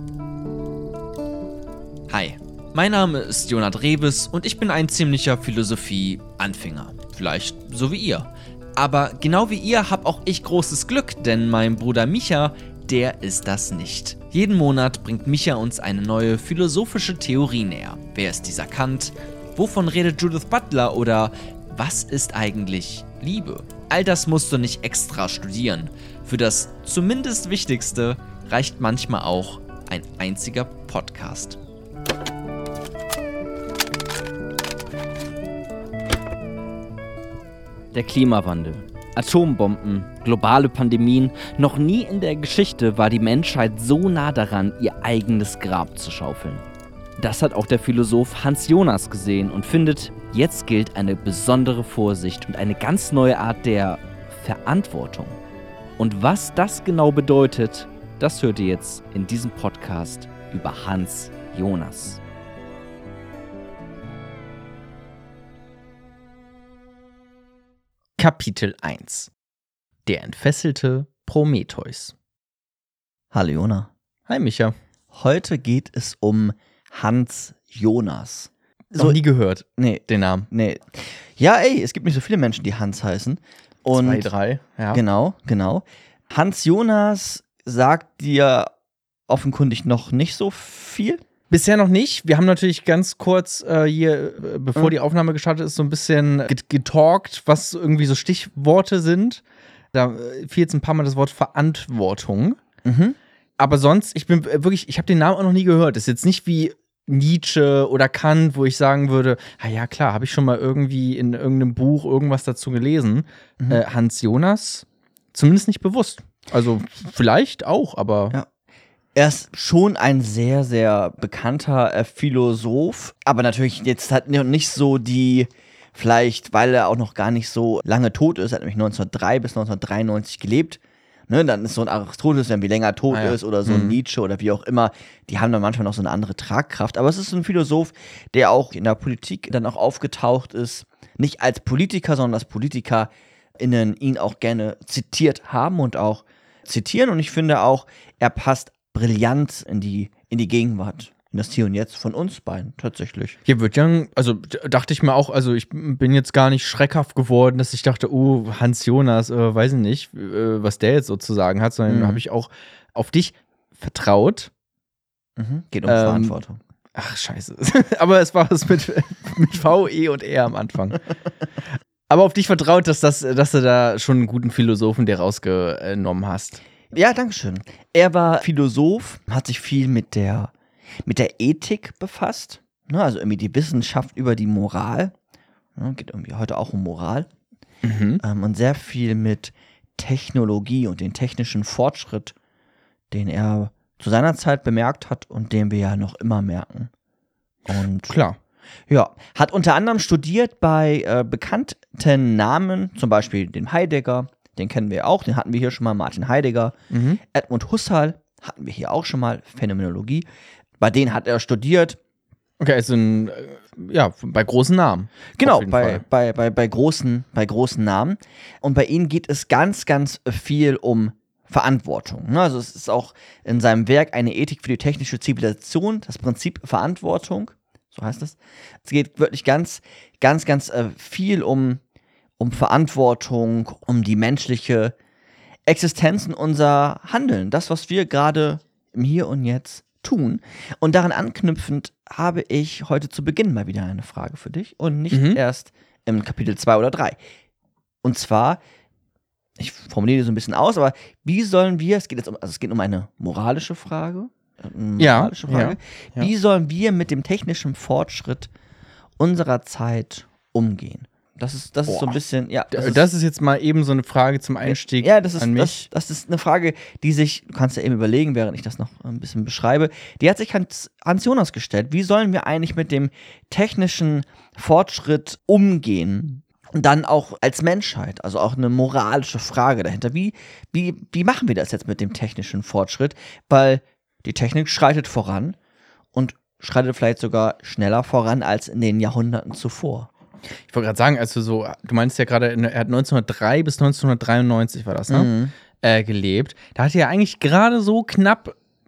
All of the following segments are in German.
Hi, mein Name ist Jonat Rebes und ich bin ein ziemlicher Philosophie-Anfänger. Vielleicht so wie ihr. Aber genau wie ihr habe auch ich großes Glück, denn mein Bruder Micha, der ist das nicht. Jeden Monat bringt Micha uns eine neue philosophische Theorie näher. Wer ist dieser Kant? Wovon redet Judith Butler? Oder was ist eigentlich Liebe? All das musst du nicht extra studieren. Für das zumindest Wichtigste reicht manchmal auch ein einziger Podcast. Der Klimawandel, Atombomben, globale Pandemien. Noch nie in der Geschichte war die Menschheit so nah daran, ihr eigenes Grab zu schaufeln. Das hat auch der Philosoph Hans Jonas gesehen und findet, jetzt gilt eine besondere Vorsicht und eine ganz neue Art der Verantwortung. Und was das genau bedeutet, das hört ihr jetzt in diesem Podcast über Hans Jonas. Kapitel 1: Der entfesselte Prometheus. Hallo Jona. Hi Micha. Heute geht es um Hans Jonas. Noch nie gehört, Nee, den Namen. nee. Ja, es gibt nicht so viele Menschen, die Hans heißen. Und 2, 3, ja. Genau. Hans Jonas sagt dir offenkundig noch nicht so viel. Bisher noch nicht. Wir haben natürlich ganz kurz hier, bevor die Aufnahme gestartet ist, so ein bisschen getalkt, was irgendwie so Stichworte sind. Da fiel jetzt ein paar Mal das Wort Verantwortung. Mhm. Aber sonst, ich habe den Namen auch noch nie gehört. Das ist jetzt nicht wie Nietzsche oder Kant, wo ich sagen würde, ja klar, habe ich schon mal irgendwie in irgendeinem Buch irgendwas dazu gelesen. Hans Jonas, zumindest nicht bewusst. Also vielleicht auch, aber Ja. Er ist schon ein sehr, sehr bekannter Philosoph, aber natürlich jetzt hat nicht so die, vielleicht weil er auch noch gar nicht so lange tot ist, er hat nämlich 1903 bis 1993 gelebt. Ne, dann ist so ein Aristoteles, der wie länger tot ist, oder so ein Nietzsche oder wie auch immer, die haben dann manchmal noch so eine andere Tragkraft. Aber es ist ein Philosoph, der auch in der Politik dann auch aufgetaucht ist, nicht als Politiker, sondern als PolitikerInnen ihn auch gerne zitiert haben und auch zitieren. Und ich finde auch, er passt brillant in die Gegenwart, in das Hier und Jetzt von uns beiden, tatsächlich. hier wird ja, also dachte ich mir auch, also ich bin jetzt gar nicht schreckhaft geworden, dass ich dachte, Hans Jonas, weiß ich nicht, was der jetzt sozusagen hat, sondern habe ich auch auf dich vertraut. Geht um Verantwortung. Ach, scheiße. Aber es war es mit V, E und R am Anfang. Aber auf dich vertraut, dass du da schon einen guten Philosophen dir rausgenommen hast. Ja, danke schön. Er war Philosoph, hat sich viel mit der Ethik befasst, ne, also irgendwie die Wissenschaft über die Moral, ne, geht irgendwie heute auch um Moral, und sehr viel mit Technologie und den technischen Fortschritt, den er zu seiner Zeit bemerkt hat und den wir ja noch immer merken. Und Klar. ja, hat unter anderem studiert bei bekannten Namen, zum Beispiel dem Heidegger, den kennen wir auch, den hatten wir hier schon mal, Martin Heidegger. Edmund Husserl hatten wir hier auch schon mal, Phänomenologie. Bei denen hat er studiert. Okay, also bei großen Namen. Genau, Auf jeden Fall. bei großen Namen. Und bei ihnen geht es ganz, ganz viel um Verantwortung. Ne? Also es ist auch in seinem Werk eine Ethik für die technische Zivilisation, das Prinzip Verantwortung, so heißt es. Es geht wirklich ganz, ganz, ganz viel um Verantwortung, um die menschliche Existenz und unser Handeln, das, was wir gerade im Hier und Jetzt tun. Und daran anknüpfend habe ich heute zu Beginn mal wieder eine Frage für dich und nicht erst im Kapitel 2 oder 3. Und zwar, ich formuliere so ein bisschen aus, aber wie sollen wir, es geht um eine moralische Frage, Ja. Wie sollen wir mit dem technischen Fortschritt unserer Zeit umgehen? Das ist so ein bisschen, ja. Das ist jetzt mal eben so eine Frage zum Einstieg an mich. Das ist eine Frage, die sich, du kannst ja eben überlegen, während ich das noch ein bisschen beschreibe, die hat sich Hans Jonas gestellt. Wie sollen wir eigentlich mit dem technischen Fortschritt umgehen? Und dann auch als Menschheit, also auch eine moralische Frage dahinter. Wie machen wir das jetzt mit dem technischen Fortschritt? Weil die Technik schreitet voran und schreitet vielleicht sogar schneller voran als in den Jahrhunderten zuvor. Ich wollte gerade sagen, also du meinst ja gerade, er hat 1903 bis 1993 war das, ne? Gelebt. Da hat er ja eigentlich gerade so knapp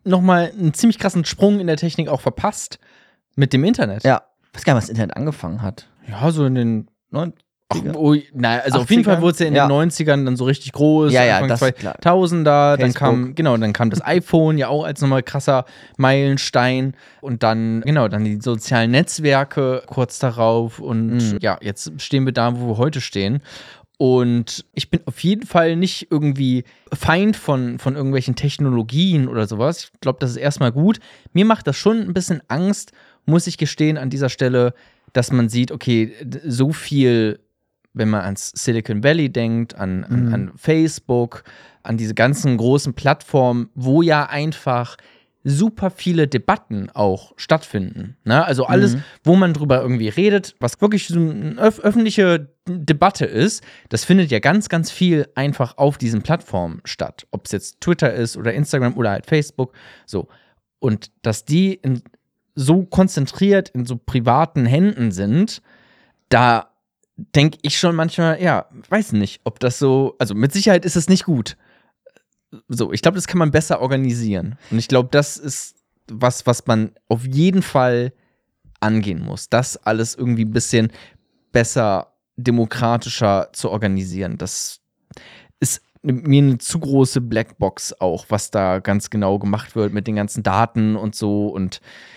nochmal einen ziemlich krassen Sprung in der Technik auch verpasst mit dem Internet. Ja. Ich weiß gar nicht, was das Internet angefangen hat. Ja, so in den 90er? also auf jeden Fall wurde es ja in den 90ern dann so richtig groß, Ja, Anfang das ist klar. 2000er, dann Facebook. kam das iPhone ja auch als nochmal krasser Meilenstein und dann die sozialen Netzwerke kurz darauf und ja, jetzt stehen wir da, wo wir heute stehen. Und ich bin auf jeden Fall nicht irgendwie Feind von irgendwelchen Technologien oder sowas. Ich glaube, das ist erstmal gut. Mir macht das schon ein bisschen Angst, muss ich gestehen, an dieser Stelle, dass man sieht, okay, so viel, wenn man ans Silicon Valley denkt, an Facebook, an diese ganzen großen Plattformen, wo ja einfach super viele Debatten auch stattfinden. Ne? Also alles, wo man drüber irgendwie redet, was wirklich so eine öffentliche Debatte ist, das findet ja ganz, ganz viel einfach auf diesen Plattformen statt. Ob es jetzt Twitter ist oder Instagram oder halt Facebook. So. Und dass die so konzentriert in so privaten Händen sind, da denke ich schon manchmal, ja, weiß nicht, ob das so, also mit Sicherheit ist es nicht gut. So, ich glaube, das kann man besser organisieren. Und ich glaube, das ist was man auf jeden Fall angehen muss. Das alles irgendwie ein bisschen besser, demokratischer zu organisieren. Das ist mir eine zu große Blackbox auch, was da ganz genau gemacht wird mit den ganzen Daten und so und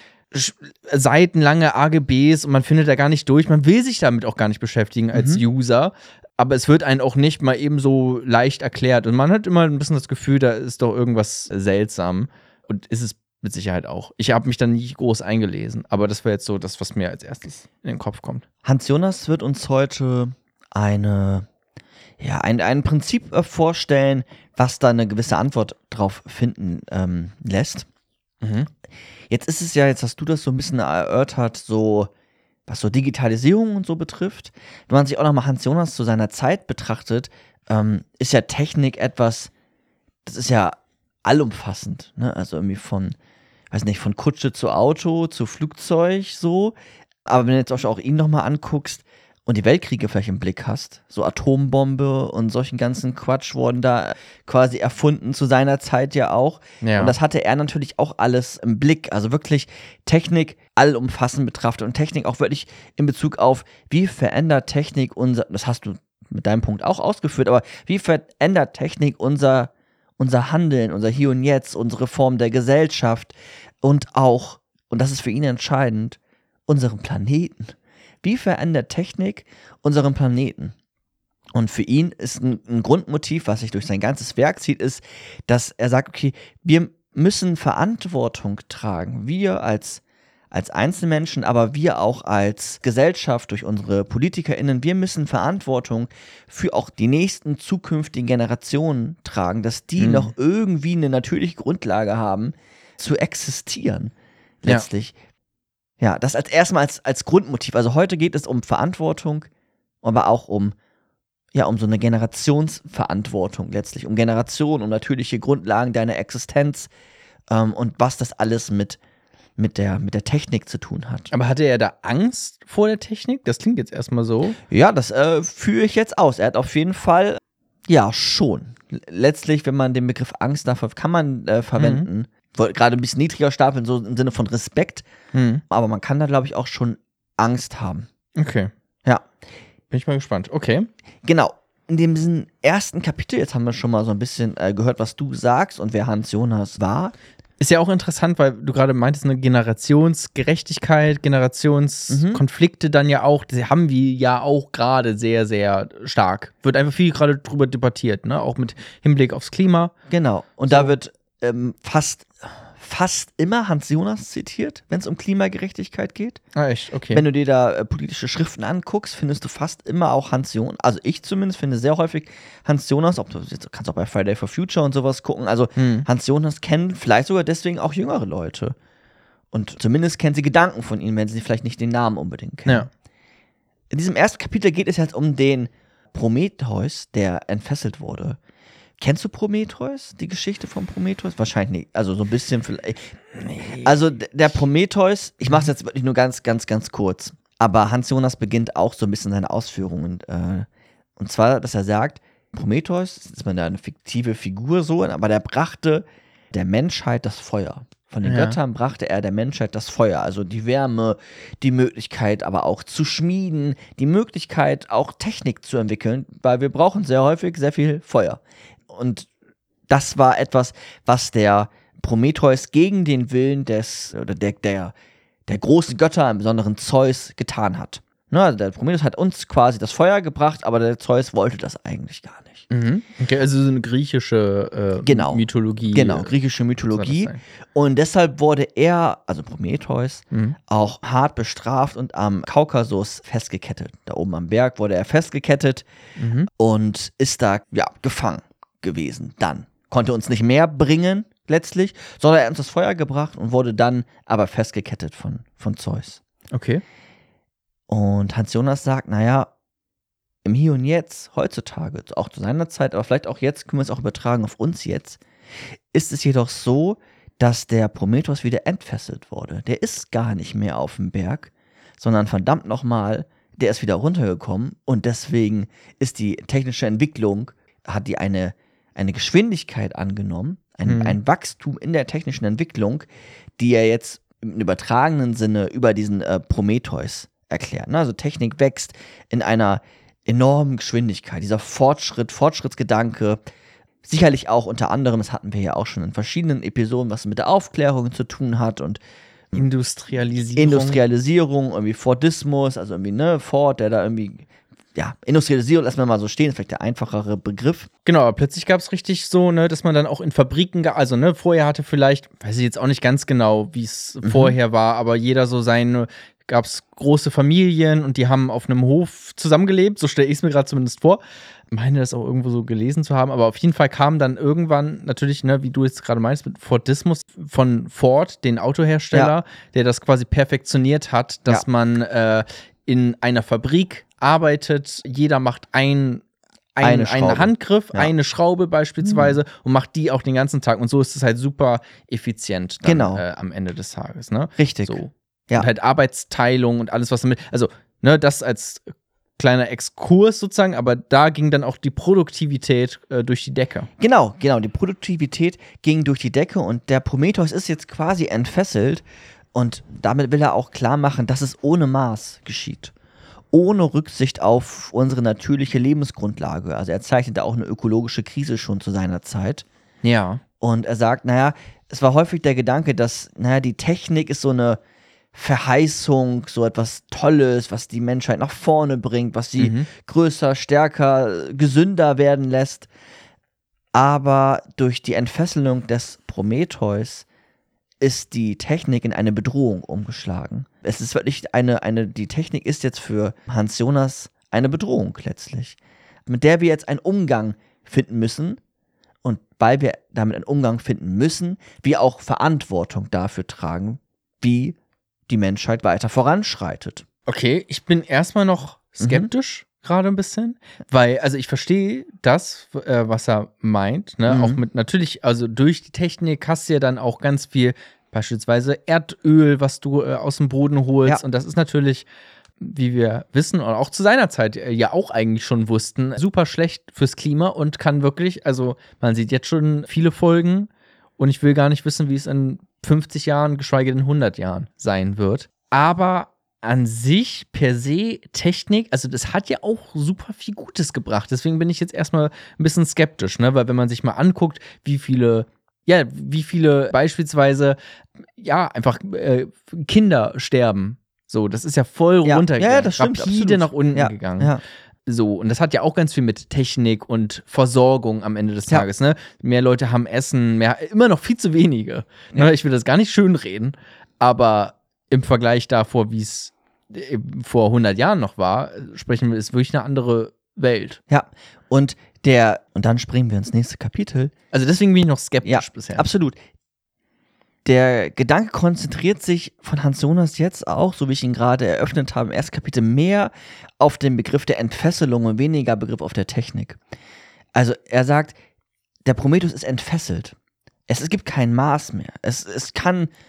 seitenlange AGBs und man findet da gar nicht durch. Man will sich damit auch gar nicht beschäftigen als User. Aber es wird einem auch nicht mal eben so leicht erklärt. Und man hat immer ein bisschen das Gefühl, da ist doch irgendwas seltsam. Und ist es mit Sicherheit auch. Ich habe mich da nicht groß eingelesen. Aber das wäre jetzt so das, was mir als erstes in den Kopf kommt. Hans Jonas wird uns heute ein Prinzip vorstellen, was da eine gewisse Antwort drauf finden lässt. Jetzt ist es ja, jetzt hast du das so ein bisschen erörtert, so was so Digitalisierung und so betrifft. Wenn man sich auch nochmal Hans Jonas zu seiner Zeit betrachtet, ist ja Technik etwas, das ist ja allumfassend, ne? Also irgendwie von Kutsche zu Auto, zu Flugzeug, so. Aber wenn du jetzt auch ihn nochmal anguckst und die Weltkriege vielleicht im Blick hast, so Atombombe und solchen ganzen Quatsch wurden da quasi erfunden zu seiner Zeit ja auch. Ja. Und das hatte er natürlich auch alles im Blick. Also wirklich Technik allumfassend betrachtet und Technik auch wirklich in Bezug auf, wie verändert Technik das hast du mit deinem Punkt auch ausgeführt, aber wie verändert Technik unser Handeln, unser Hier und Jetzt, unsere Form der Gesellschaft und auch, und das ist für ihn entscheidend, unseren Planeten. Wie verändert Technik unseren Planeten? Und für ihn ist ein Grundmotiv, was sich durch sein ganzes Werk zieht, ist, dass er sagt, okay, wir müssen Verantwortung tragen. Wir als Einzelmenschen, aber wir auch als Gesellschaft durch unsere PolitikerInnen, wir müssen Verantwortung für auch die nächsten zukünftigen Generationen tragen, dass die noch irgendwie eine natürliche Grundlage haben, zu existieren. Letztlich. Ja, das als erstmal als Grundmotiv. Also heute geht es um Verantwortung, aber auch um so eine Generationsverantwortung letztlich, um Generationen, um natürliche Grundlagen deiner Existenz und was das alles mit der Technik zu tun hat. Aber hatte er da Angst vor der Technik? Das klingt jetzt erstmal so. Ja, das führe ich jetzt aus. Er hat auf jeden Fall, ja, schon. Letztlich, wenn man den Begriff Angst dafür kann man verwenden, gerade ein bisschen niedriger stapeln, so im Sinne von Respekt. Aber man kann da, glaube ich, auch schon Angst haben. Okay. Ja. Bin ich mal gespannt. Okay. Genau. In dem ersten Kapitel, jetzt haben wir schon mal so ein bisschen gehört, was du sagst und wer Hans Jonas war. Ist ja auch interessant, weil du gerade meintest, eine Generationsgerechtigkeit, Generationskonflikte dann ja auch, die haben wir ja auch gerade sehr, sehr stark. Wird einfach viel gerade drüber debattiert, ne? Auch mit Hinblick aufs Klima. Genau. Und da wird fast immer Hans Jonas zitiert, wenn es um Klimagerechtigkeit geht. Ah, echt? Okay. Wenn du dir da politische Schriften anguckst, findest du fast immer auch Hans Jonas. Also ich zumindest finde sehr häufig Hans Jonas, kannst auch bei Friday for Future und sowas gucken. Also Hans Jonas kennen vielleicht sogar deswegen auch jüngere Leute. Und zumindest kennen sie Gedanken von ihm, wenn sie vielleicht nicht den Namen unbedingt kennen. Ja. In diesem ersten Kapitel geht es jetzt um den Prometheus, der entfesselt wurde. Kennst du Prometheus, die Geschichte von Prometheus? Wahrscheinlich nicht. Also so ein bisschen vielleicht. Also der Prometheus, ich mache es jetzt wirklich nur ganz, ganz, ganz kurz. Aber Hans Jonas beginnt auch so ein bisschen seine Ausführungen. Und zwar, dass er sagt, Prometheus, ist man da eine fiktive Figur so, aber der brachte der Menschheit das Feuer. Von den Ja. Göttern brachte er der Menschheit das Feuer, also die Wärme, die Möglichkeit aber auch zu schmieden, die Möglichkeit auch Technik zu entwickeln, weil wir brauchen sehr häufig sehr viel Feuer. Und das war etwas, was der Prometheus gegen den Willen der großen Götter, im Besonderen Zeus, getan hat. Ne, also der Prometheus hat uns quasi das Feuer gebracht, aber der Zeus wollte das eigentlich gar nicht. Mhm. Okay, also so eine griechische Genau. Mythologie. Genau, griechische Mythologie. soll das Und deshalb wurde er, also Prometheus, Mhm. auch hart bestraft und am Kaukasus festgekettet. Da oben am Berg wurde er festgekettet Mhm. und ist da gefangen gewesen. Dann konnte uns nicht mehr bringen, letztlich, sondern er hat uns das Feuer gebracht und wurde dann aber festgekettet von Zeus. Okay. Und Hans Jonas sagt, naja, im Hier und Jetzt, heutzutage, auch zu seiner Zeit, aber vielleicht auch jetzt, können wir es auch übertragen auf uns jetzt, ist es jedoch so, dass der Prometheus wieder entfesselt wurde. Der ist gar nicht mehr auf dem Berg, sondern verdammt nochmal, der ist wieder runtergekommen und deswegen ist die technische Entwicklung, hat die eine Geschwindigkeit angenommen, ein Wachstum in der technischen Entwicklung, die er jetzt im übertragenen Sinne über diesen Prometheus erklärt. Ne? Also Technik wächst in einer enormen Geschwindigkeit. Dieser Fortschrittsgedanke, sicherlich auch unter anderem, das hatten wir ja auch schon in verschiedenen Episoden, was mit der Aufklärung zu tun hat und Industrialisierung, irgendwie Fordismus, also irgendwie, ne, Ford, der da irgendwie, Industrialisierung lassen wir mal so stehen, ist vielleicht der einfachere Begriff. Genau, aber plötzlich gab es richtig so, ne, dass man dann auch in Fabriken, also ne, vorher hatte vielleicht, weiß ich jetzt auch nicht ganz genau, wie es vorher war, aber jeder so gab es große Familien und die haben auf einem Hof zusammengelebt, so stelle ich es mir gerade zumindest vor. Ich meine, das auch irgendwo so gelesen zu haben, aber auf jeden Fall kam dann irgendwann natürlich, ne, wie du jetzt gerade meinst, mit Fordismus von Ford, den Autohersteller, der das quasi perfektioniert hat, dass man in einer Fabrik arbeitet, jeder macht einen Handgriff, eine Schraube beispielsweise und macht die auch den ganzen Tag. Und so ist es halt super effizient dann, am Ende des Tages. Ne? Richtig. So. Ja. Und halt Arbeitsteilung und alles, was damit. Also, ne, das als kleiner Exkurs sozusagen, aber da ging dann auch die Produktivität durch die Decke. Genau, die Produktivität ging durch die Decke und der Prometheus ist jetzt quasi entfesselt und damit will er auch klar machen, dass es ohne Maß geschieht. Ohne Rücksicht auf unsere natürliche Lebensgrundlage. Also er zeichnet da auch eine ökologische Krise schon zu seiner Zeit. Ja. Und er sagt, es war häufig der Gedanke, dass, die Technik ist so eine Verheißung, so etwas Tolles, was die Menschheit nach vorne bringt, was sie größer, stärker, gesünder werden lässt. Aber durch die Entfesselung des Prometheus ist die Technik in eine Bedrohung umgeschlagen. Es ist wirklich die Technik ist jetzt für Hans Jonas eine Bedrohung letztlich, mit der wir jetzt einen Umgang finden müssen. Und weil wir damit einen Umgang finden müssen, wir auch Verantwortung dafür tragen, wie die Menschheit weiter voranschreitet. Okay, ich bin erstmal noch skeptisch gerade ein bisschen, weil, also ich verstehe das, was er meint, ne? Auch mit natürlich, also durch die Technik hast du ja dann auch ganz viel, beispielsweise Erdöl, was du aus dem Boden holst und das ist natürlich, wie wir wissen und auch zu seiner Zeit ja auch eigentlich schon wussten, super schlecht fürs Klima und kann wirklich, also man sieht jetzt schon viele Folgen und ich will gar nicht wissen, wie es in 50 Jahren, geschweige denn 100 Jahren sein wird. Aber an sich, per se, Technik, also das hat ja auch super viel Gutes gebracht. Deswegen bin ich jetzt erstmal ein bisschen skeptisch, ne? Weil wenn man sich mal anguckt, wie viele beispielsweise, einfach Kinder sterben. So, das ist ja voll runtergegangen. Ja, das stimmt, rapide absolut. nach unten gegangen. Ja. So, und das hat ja auch ganz viel mit Technik und Versorgung am Ende des Tages, ne? Mehr Leute haben Essen, immer noch viel zu wenige. Ja. Ich will das gar nicht schönreden, aber im Vergleich davor, wie es vor 100 Jahren noch war, sprechen wir, ist wirklich eine andere Welt. Ja, und dann springen wir ins nächste Kapitel. Also deswegen bin ich noch skeptisch bisher. Absolut. Der Gedanke konzentriert sich von Hans Jonas jetzt auch, so wie ich ihn gerade eröffnet habe, im ersten Kapitel mehr auf den Begriff der Entfesselung und weniger Begriff auf der Technik. Also er sagt, der Prometheus ist entfesselt. Es gibt kein Maß mehr. Es ist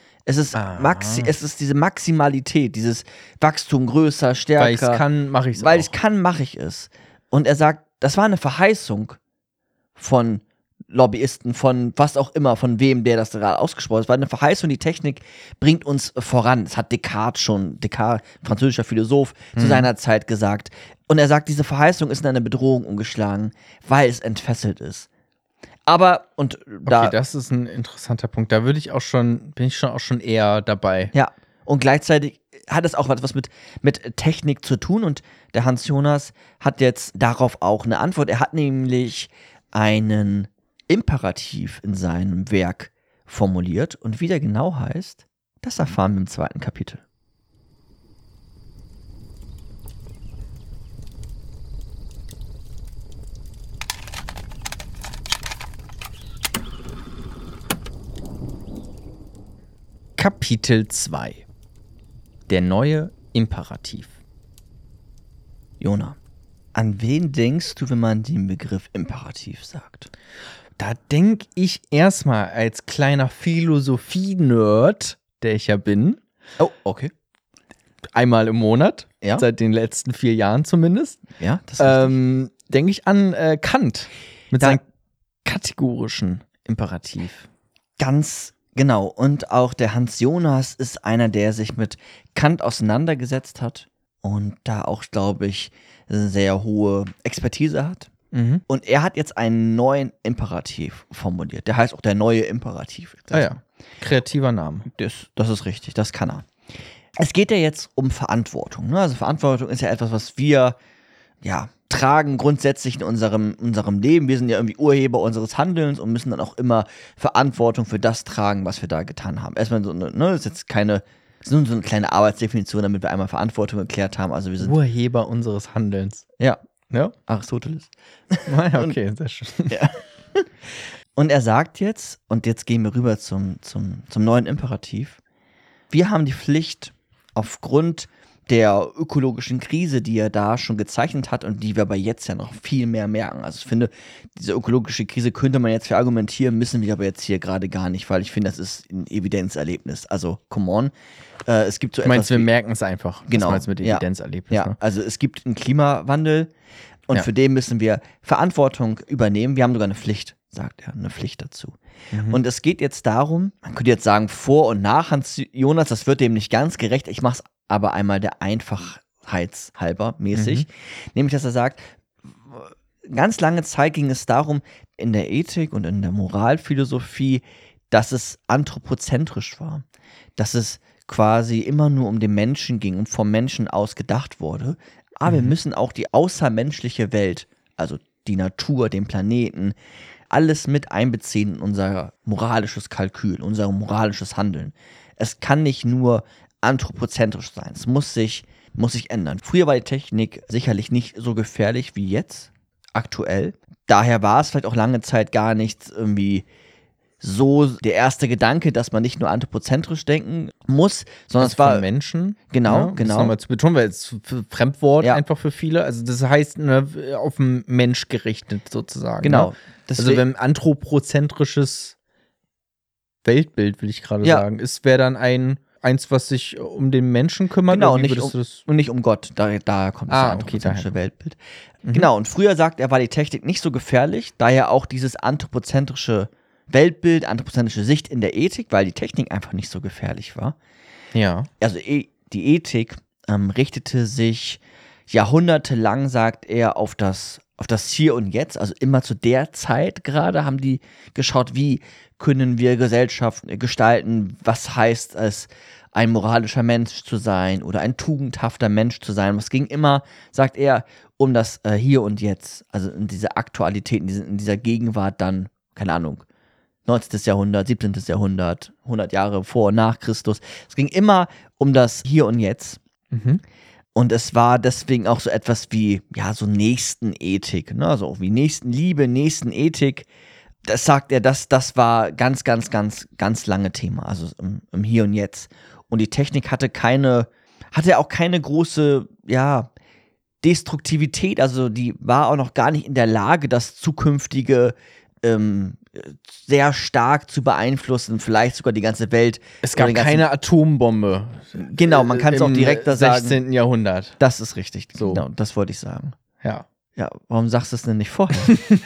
diese Maximalität, dieses Wachstum größer, stärker. Weil ich es kann, mache ich es. Weil ich es kann, mache ich es. Und er sagt, das war eine Verheißung von Lobbyisten, von was auch immer, von wem der das gerade ausgesprochen hat. Es war eine Verheißung, die Technik bringt uns voran. Das hat Descartes, französischer Philosoph, zu seiner Zeit gesagt. Und er sagt, diese Verheißung ist in eine Bedrohung umgeschlagen, weil es entfesselt ist. Aber, und da. Okay, das ist ein interessanter Punkt. Da bin ich auch schon eher dabei. Ja, und gleichzeitig hat es auch was mit Technik zu tun. Und der Hans Jonas hat jetzt darauf auch eine Antwort. Er hat nämlich einen Imperativ in seinem Werk formuliert. Und wie der genau heißt, das erfahren wir im 2. Kapitel. Kapitel 2. Der neue Imperativ. Jona, an wen denkst du, wenn man den Begriff Imperativ sagt? Da denke ich erstmal als kleiner Philosophie-Nerd, der ich ja bin, Oh, okay. einmal im Monat, Ja. seit den letzten 4 Jahren zumindest, Ja, das ist richtig. denke ich an Kant mit Ja. seinem kategorischen Imperativ. Ganz genau. Und auch der Hans Jonas ist einer, der sich mit Kant auseinandergesetzt hat und da auch, glaube ich, eine sehr hohe Expertise hat. Mhm. Und er hat jetzt einen neuen Imperativ formuliert. Der heißt auch der neue Imperativ. Ah ja, kreativer Name. Das ist richtig, das kann er. Es geht ja jetzt um Verantwortung. Ne? Also Verantwortung ist ja etwas, was wir tragen grundsätzlich in unserem Leben. Wir sind ja irgendwie Urheber unseres Handelns und müssen dann auch immer Verantwortung für das tragen, was wir da getan haben. Erstmal so das ist jetzt keine, das ist nur so eine kleine Arbeitsdefinition, damit wir einmal Verantwortung geklärt haben. Also wir sind Urheber unseres Handelns. ja Ja? Aristoteles. Ah ja, okay, sehr schön. Und er sagt jetzt, und jetzt gehen wir rüber zum neuen Imperativ, wir haben die Pflicht, aufgrund der ökologischen Krise, die er da schon gezeichnet hat und die wir aber jetzt ja noch viel mehr merken. Also ich finde, diese ökologische Krise könnte man jetzt verargumentieren, müssen wir aber jetzt hier gerade gar nicht, weil ich finde, das ist ein Evidenzerlebnis. Also, come on. Es gibt so Du meinst, etwas wir wie- merken es einfach. Genau. Das meinst du mit Ja. Evidenzerlebnis. Ja, Ne? also es gibt einen Klimawandel und Ja. für den müssen wir Verantwortung übernehmen. Wir haben sogar eine Pflicht, sagt er, eine Pflicht dazu. Und es geht jetzt darum, man könnte jetzt sagen, vor und nach Hans Jonas, das wird dem nicht ganz gerecht. Ich mache es aber einmal der Einfachheitshalber mäßig. Nämlich, dass er sagt, ganz lange Zeit ging es darum, in der Ethik und in der Moralphilosophie, dass es anthropozentrisch war. Dass es quasi immer nur um den Menschen ging und vom Menschen aus gedacht wurde. Aber wir müssen auch die außermenschliche Welt, also die Natur, den Planeten, alles mit einbeziehen in unser moralisches Kalkül, unser moralisches Handeln. Es kann nicht nur anthropozentrisch sein. Es muss sich ändern. Früher war die Technik sicherlich nicht so gefährlich wie jetzt, aktuell. Daher war es vielleicht auch lange Zeit gar nicht irgendwie so der erste Gedanke, dass man nicht nur anthropozentrisch denken muss, sondern Also es war von Menschen. Genau, Das genau. nochmal zu betonen, weil es Fremdwort Ja. einfach für viele. Also das heißt, auf den Mensch gerichtet sozusagen. genau. Ne? Also wenn anthropozentrisches Weltbild, will ich gerade Ja. sagen, wäre dann eins, was sich um den Menschen kümmert. Genau, oder wie nicht würdest du das? und nicht um Gott. Daher kommt das Ah, okay, anthropozentrische daher. Weltbild. Genau, und früher sagt er, war die Technik nicht so gefährlich, daher auch dieses anthropozentrische Weltbild, anthropozentrische Sicht in der Ethik, weil die Technik einfach nicht so gefährlich war. Ja. Also die Ethik richtete sich jahrhundertelang, sagt er, auf das Hier und Jetzt, also immer zu der Zeit gerade haben die geschaut, wie können wir Gesellschaft gestalten, was heißt es, ein moralischer Mensch zu sein oder ein tugendhafter Mensch zu sein. Es ging immer, sagt er, um das Hier und Jetzt, also in dieser Aktualität, in dieser Gegenwart dann, keine Ahnung, 19. Jahrhundert, 17. Jahrhundert, 100 Jahre vor und nach Christus. Es ging immer um das Hier und Jetzt. Mhm. Und es war deswegen auch so etwas wie, ja, so Nächstenethik, ne? Also auch wie Nächstenliebe, Nächstenethik. Das sagt er, das war ganz, ganz, ganz, ganz lange Thema, also im Hier und Jetzt. Und die Technik hatte auch keine große, ja, Destruktivität, also die war auch noch gar nicht in der Lage, das zukünftige sehr stark zu beeinflussen, vielleicht sogar die ganze Welt. Es gab oder den ganzen- keine Atombombe. Genau, man kann es auch im direkter sagen. 16. Jahrhundert. Das ist richtig. So. Genau, das wollte ich sagen. Ja. Ja, warum sagst du es denn nicht vorher?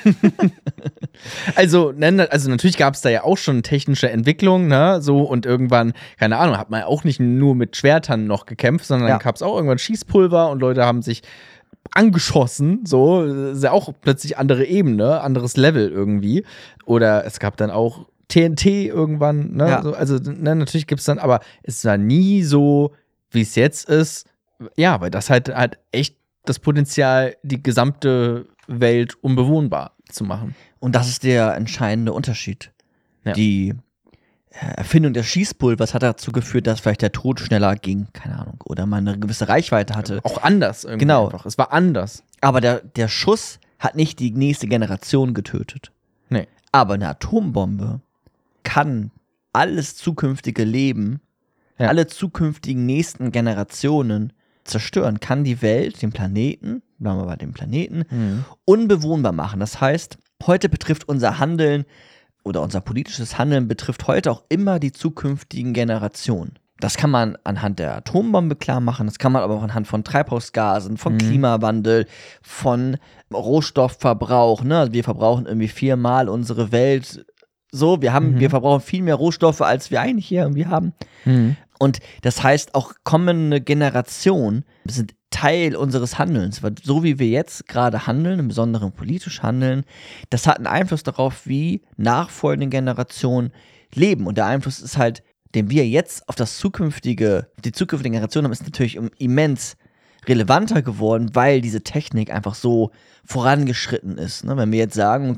Also natürlich gab es da ja auch schon technische Entwicklung, ne, so, und irgendwann, keine Ahnung, hat man ja auch nicht nur mit Schwertern noch gekämpft, sondern dann gab es auch irgendwann Schießpulver und Leute haben sich angeschossen, so, ist ja auch plötzlich andere Ebene, anderes Level irgendwie. Oder es gab dann auch TNT irgendwann, ne, Ja. so, also, ne, natürlich gibt es dann, aber es war nie so, wie es jetzt ist, ja, weil das halt echt das Potenzial, die gesamte Welt unbewohnbar zu machen. Und das ist der entscheidende Unterschied. Ja. Die Erfindung des Schießpulvers hat dazu geführt, dass vielleicht der Tod schneller ging, keine Ahnung, oder man eine gewisse Reichweite hatte. Auch anders irgendwie. Genau. Einfach. Es war anders. Aber der Schuss hat nicht die nächste Generation getötet. Nee. Aber eine Atombombe kann alles zukünftige Leben, Ja. alle zukünftigen nächsten Generationen zerstören, kann die Welt, den Planeten, bleiben wir bei dem Planeten, unbewohnbar machen. Das heißt, heute betrifft unser Handeln oder unser politisches Handeln betrifft heute auch immer die zukünftigen Generationen. Das kann man anhand der Atombombe klar machen, das kann man aber auch anhand von Treibhausgasen, von Klimawandel, von Rohstoffverbrauch. Ne? Also wir verbrauchen irgendwie 4-mal unsere Welt. So, wir verbrauchen viel mehr Rohstoffe, als wir eigentlich hier irgendwie haben. Und das heißt, auch kommende Generationen sind Teil unseres Handelns. Weil so wie wir jetzt gerade handeln, im Besonderen politisch handeln, das hat einen Einfluss darauf, wie nachfolgende Generationen leben. Und der Einfluss ist halt, den wir jetzt auf die zukünftige Generation haben, ist natürlich immens relevanter geworden, weil diese Technik einfach so vorangeschritten ist. Ne? Wenn wir jetzt sagen,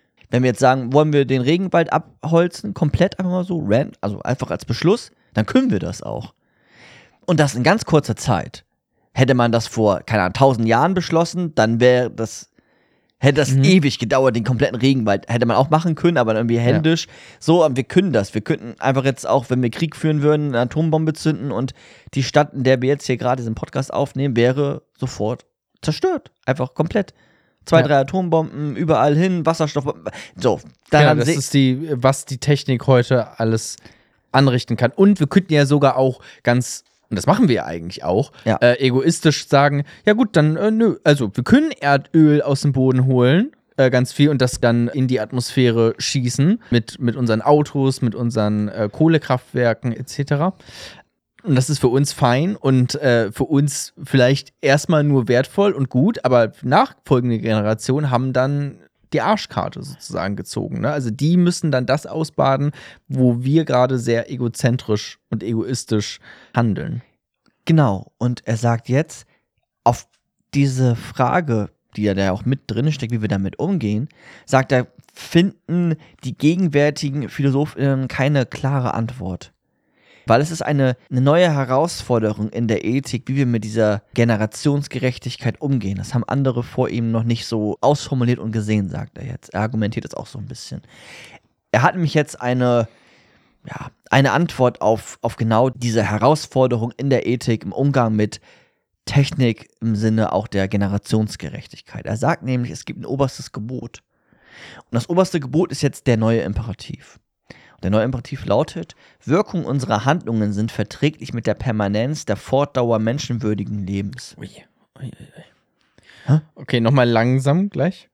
wollen wir den Regenwald abholzen, komplett einfach mal so, also einfach als Beschluss, dann können wir das auch. Und das in ganz kurzer Zeit. Hätte man das vor, keine Ahnung, 1000 Jahren beschlossen, dann hätte das ewig gedauert, den kompletten Regenwald. Hätte man auch machen können, aber irgendwie händisch. So, aber wir können das. Wir könnten einfach jetzt auch, wenn wir Krieg führen würden, eine Atombombe zünden und die Stadt, in der wir jetzt hier gerade diesen Podcast aufnehmen, wäre sofort zerstört. Einfach komplett. 2, 3 Atombomben, überall hin, Wasserstoff. So, dann das ist was die Technik heute alles anrichten kann. Und wir könnten ja sogar auch und das machen wir ja eigentlich auch, egoistisch sagen, ja gut, dann nö. Also wir können Erdöl aus dem Boden holen, ganz viel, und das dann in die Atmosphäre schießen, mit unseren Autos, mit unseren Kohlekraftwerken etc. Und das ist für uns fein und für uns vielleicht erstmal nur wertvoll und gut, aber nachfolgende Generationen haben dann die Arschkarte sozusagen gezogen. Ne? Also die müssen dann das ausbaden, wo wir gerade sehr egozentrisch und egoistisch handeln. Genau. Und er sagt jetzt, auf diese Frage, die ja da auch mit drin steckt, wie wir damit umgehen, sagt er, finden die gegenwärtigen PhilosophInnen keine klare Antwort. Weil es ist eine neue Herausforderung in der Ethik, wie wir mit dieser Generationsgerechtigkeit umgehen. Das haben andere vor ihm noch nicht so ausformuliert und gesehen, sagt er jetzt. Er argumentiert es auch so ein bisschen. Er hat nämlich jetzt eine Antwort auf genau diese Herausforderung in der Ethik im Umgang mit Technik im Sinne auch der Generationsgerechtigkeit. Er sagt nämlich, es gibt ein oberstes Gebot. Und das oberste Gebot ist jetzt der neue Imperativ. Der neue Imperativ lautet: Wirkung unserer Handlungen sind verträglich mit der Permanenz der Fortdauer menschenwürdigen Lebens. Okay, nochmal langsam gleich.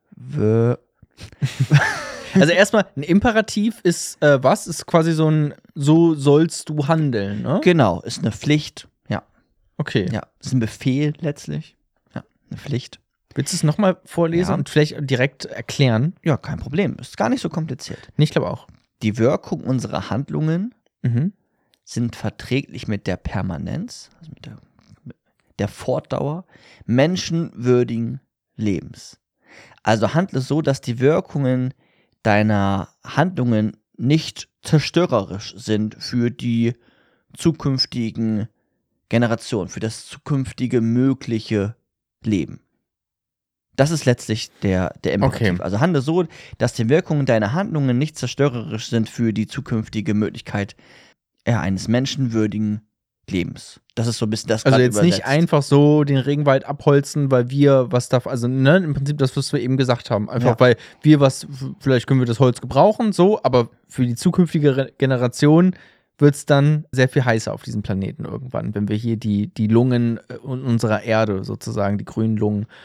Also erstmal, ein Imperativ ist was? Ist quasi so sollst du handeln, ne? Genau, ist eine Pflicht. Ja. Okay. Ja, ist ein Befehl letztlich. Ja, eine Pflicht. Willst du es nochmal vorlesen und vielleicht direkt erklären? Ja, kein Problem. Ist gar nicht so kompliziert. Ich glaube auch. Die Wirkung unserer Handlungen sind verträglich mit der Permanenz, also mit der Fortdauer menschenwürdigen Lebens. Also handle so, dass die Wirkungen deiner Handlungen nicht zerstörerisch sind für die zukünftigen Generationen, für das zukünftige mögliche Leben. Das ist letztlich der Imperativ. Okay. Also handle so, dass die Wirkungen deiner Handlungen nicht zerstörerisch sind für die zukünftige Möglichkeit eines menschenwürdigen Lebens. Das ist so ein bisschen das. Also jetzt übersetzt. nicht einfach so den Regenwald abholzen, weil wir was darf, also ne, im Prinzip das, was wir eben gesagt haben. Einfach weil wir vielleicht können wir das Holz gebrauchen, so, aber für die zukünftige Generation wird es dann sehr viel heißer auf diesem Planeten irgendwann, wenn wir hier die Lungen unserer Erde sozusagen, die grünen Lungen,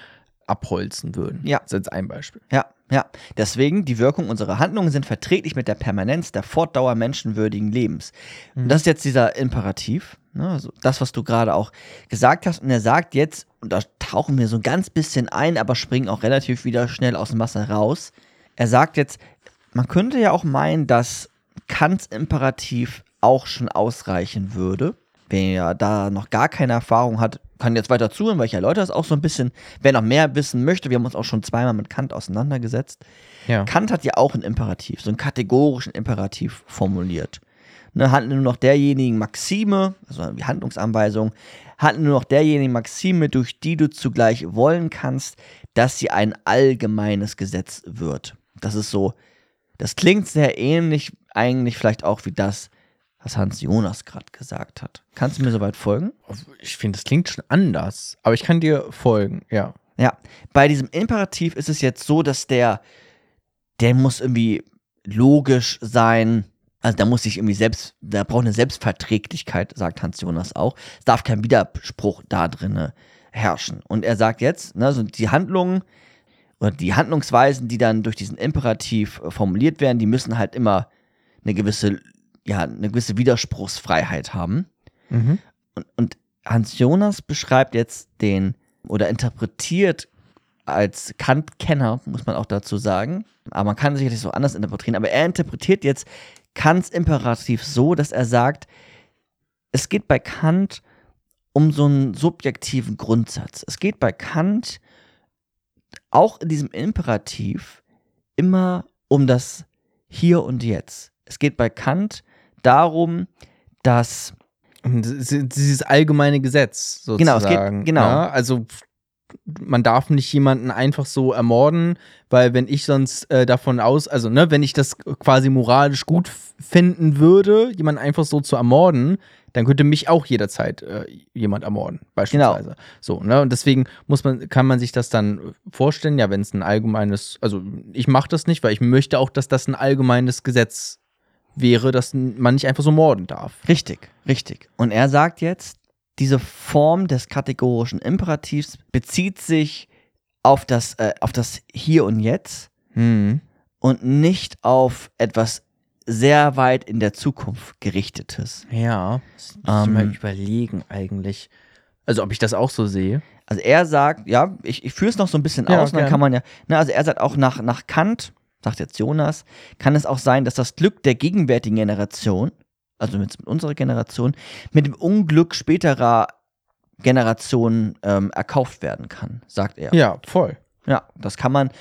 abholzen würden. Ja. Das ist jetzt ein Beispiel. Ja. Deswegen, die Wirkung unserer Handlungen sind verträglich mit der Permanenz der Fortdauer menschenwürdigen Lebens. Und das ist jetzt dieser Imperativ, ne? Also das, was du gerade auch gesagt hast. Und er sagt jetzt, und da tauchen wir so ein ganz bisschen ein, aber springen auch relativ wieder schnell aus dem Wasser raus. Er sagt jetzt, man könnte ja auch meinen, dass Kants Imperativ auch schon ausreichen würde. Wer ja da noch gar keine Erfahrung hat, kann jetzt weiter zuhören, weil ich erläutere das auch so ein bisschen. Wer noch mehr wissen möchte, wir haben uns auch schon zweimal mit Kant auseinandergesetzt. Ja. Kant hat ja auch einen Imperativ, so einen kategorischen Imperativ formuliert. Ne, handle nur noch derjenigen Maxime, also die Handlungsanweisung, handle nur noch derjenigen Maxime, durch die du zugleich wollen kannst, dass sie ein allgemeines Gesetz wird. Das ist so, das klingt sehr ähnlich eigentlich vielleicht auch wie das, was Hans Jonas gerade gesagt hat. Kannst du mir soweit folgen? Ich finde, das klingt schon anders, aber ich kann dir folgen, ja. Ja, bei diesem Imperativ ist es jetzt so, dass der muss irgendwie logisch sein, also der muss sich irgendwie der braucht eine Selbstverträglichkeit, sagt Hans Jonas auch. Es darf kein Widerspruch da drin herrschen. Und er sagt jetzt, ne, so die Handlungen oder die Handlungsweisen, die dann durch diesen Imperativ formuliert werden, die müssen halt immer eine gewisse Widerspruchsfreiheit haben. Mhm. Und Hans Jonas beschreibt jetzt oder interpretiert als Kant-Kenner, muss man auch dazu sagen, aber man kann sicherlich so anders interpretieren, aber er interpretiert jetzt Kants Imperativ so, dass er sagt, es geht bei Kant um so einen subjektiven Grundsatz. Es geht bei Kant auch in diesem Imperativ immer um das Hier und Jetzt. Es geht bei Kant darum, dass dieses allgemeine Gesetz sozusagen. Genau. Ja, also man darf nicht jemanden einfach so ermorden, weil wenn ich sonst wenn ich das quasi moralisch gut finden würde, jemanden einfach so zu ermorden, dann könnte mich auch jederzeit jemand ermorden, beispielsweise. Genau. So, ne? Und deswegen kann man sich das dann vorstellen, ja, wenn es ein allgemeines, also ich mache das nicht, weil ich möchte auch, dass das ein allgemeines Gesetz wäre, dass man nicht einfach so morden darf. Richtig. Und er sagt jetzt, diese Form des kategorischen Imperativs bezieht sich auf das Hier und Jetzt und nicht auf etwas sehr weit in der Zukunft gerichtetes. Ja, das muss ich mal überlegen eigentlich. Also ob ich das auch so sehe. Also er sagt, ja, ich führe es noch so ein bisschen aus, und dann kann man ja, also er sagt auch nach Kant, sagt jetzt Jonas, kann es auch sein, dass das Glück der gegenwärtigen Generation, also mit unserer Generation, mit dem Unglück späterer Generationen erkauft werden kann, sagt er. Ja, voll. Ja, das kann man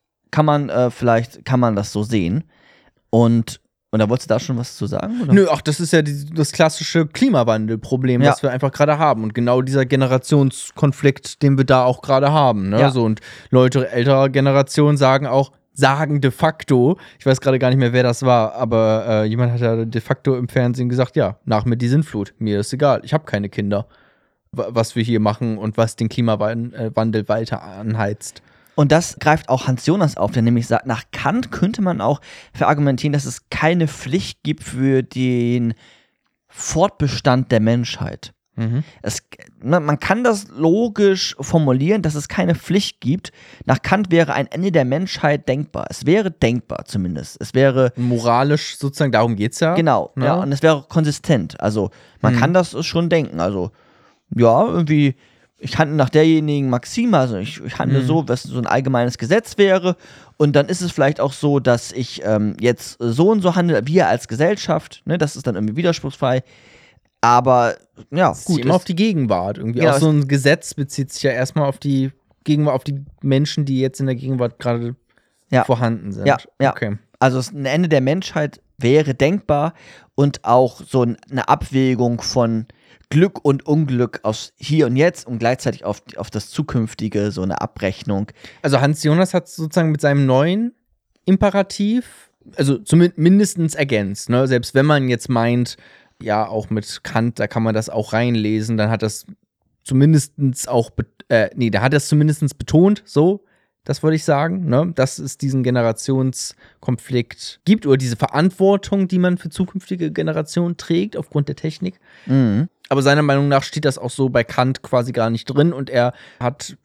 das so sehen. Und da wolltest du da schon was zu sagen? Oder? Nö, das ist ja das klassische Klimawandelproblem, was wir einfach gerade haben. Und genau dieser Generationskonflikt, den wir da auch gerade haben. Ne? Ja. So, und Leute älterer Generation sagen de facto, ich weiß gerade gar nicht mehr, wer das war, aber jemand hat ja de facto im Fernsehen gesagt, ja, nach mir die Sintflut, mir ist egal, ich habe keine Kinder, was wir hier machen und was den Klimawandel weiter anheizt. Und das greift auch Hans Jonas auf, der nämlich sagt, nach Kant könnte man auch verargumentieren, dass es keine Pflicht gibt für den Fortbestand der Menschheit. Mhm. Man kann das logisch formulieren, dass es keine Pflicht gibt. Nach Kant wäre ein Ende der Menschheit denkbar. Es wäre denkbar zumindest. Es wäre moralisch sozusagen, darum geht's ja. Genau, ja, und es wäre konsistent. Also man kann das schon denken. Also ja, irgendwie, ich handle nach derjenigen Maxime, also ich handle so, was so ein allgemeines Gesetz wäre. Und dann ist es vielleicht auch so, dass ich jetzt so und so handle, wir als Gesellschaft, ne, das ist dann irgendwie widerspruchsfrei. Aber ja, gut. Immer auf die Gegenwart. Irgendwie genau, auch so ein Gesetz bezieht sich ja erstmal auf die Gegenwart, auf die Menschen, die jetzt in der Gegenwart gerade vorhanden sind. Ja. Okay. Also ein Ende der Menschheit wäre denkbar und auch so eine Abwägung von Glück und Unglück aus Hier und Jetzt und gleichzeitig auf das Zukünftige, so eine Abrechnung. Also Hans Jonas hat sozusagen mit seinem neuen Imperativ, also zumindest mindestens ergänzt, ne? Selbst wenn man jetzt meint, ja, auch mit Kant, da kann man das auch reinlesen, dann hat das zumindest auch, da hat er es zumindest betont, so, das wollte ich sagen, ne, dass es diesen Generationskonflikt gibt oder diese Verantwortung, die man für zukünftige Generationen trägt, aufgrund der Technik. Mhm. Aber seiner Meinung nach steht das auch so bei Kant quasi gar nicht drin und er hat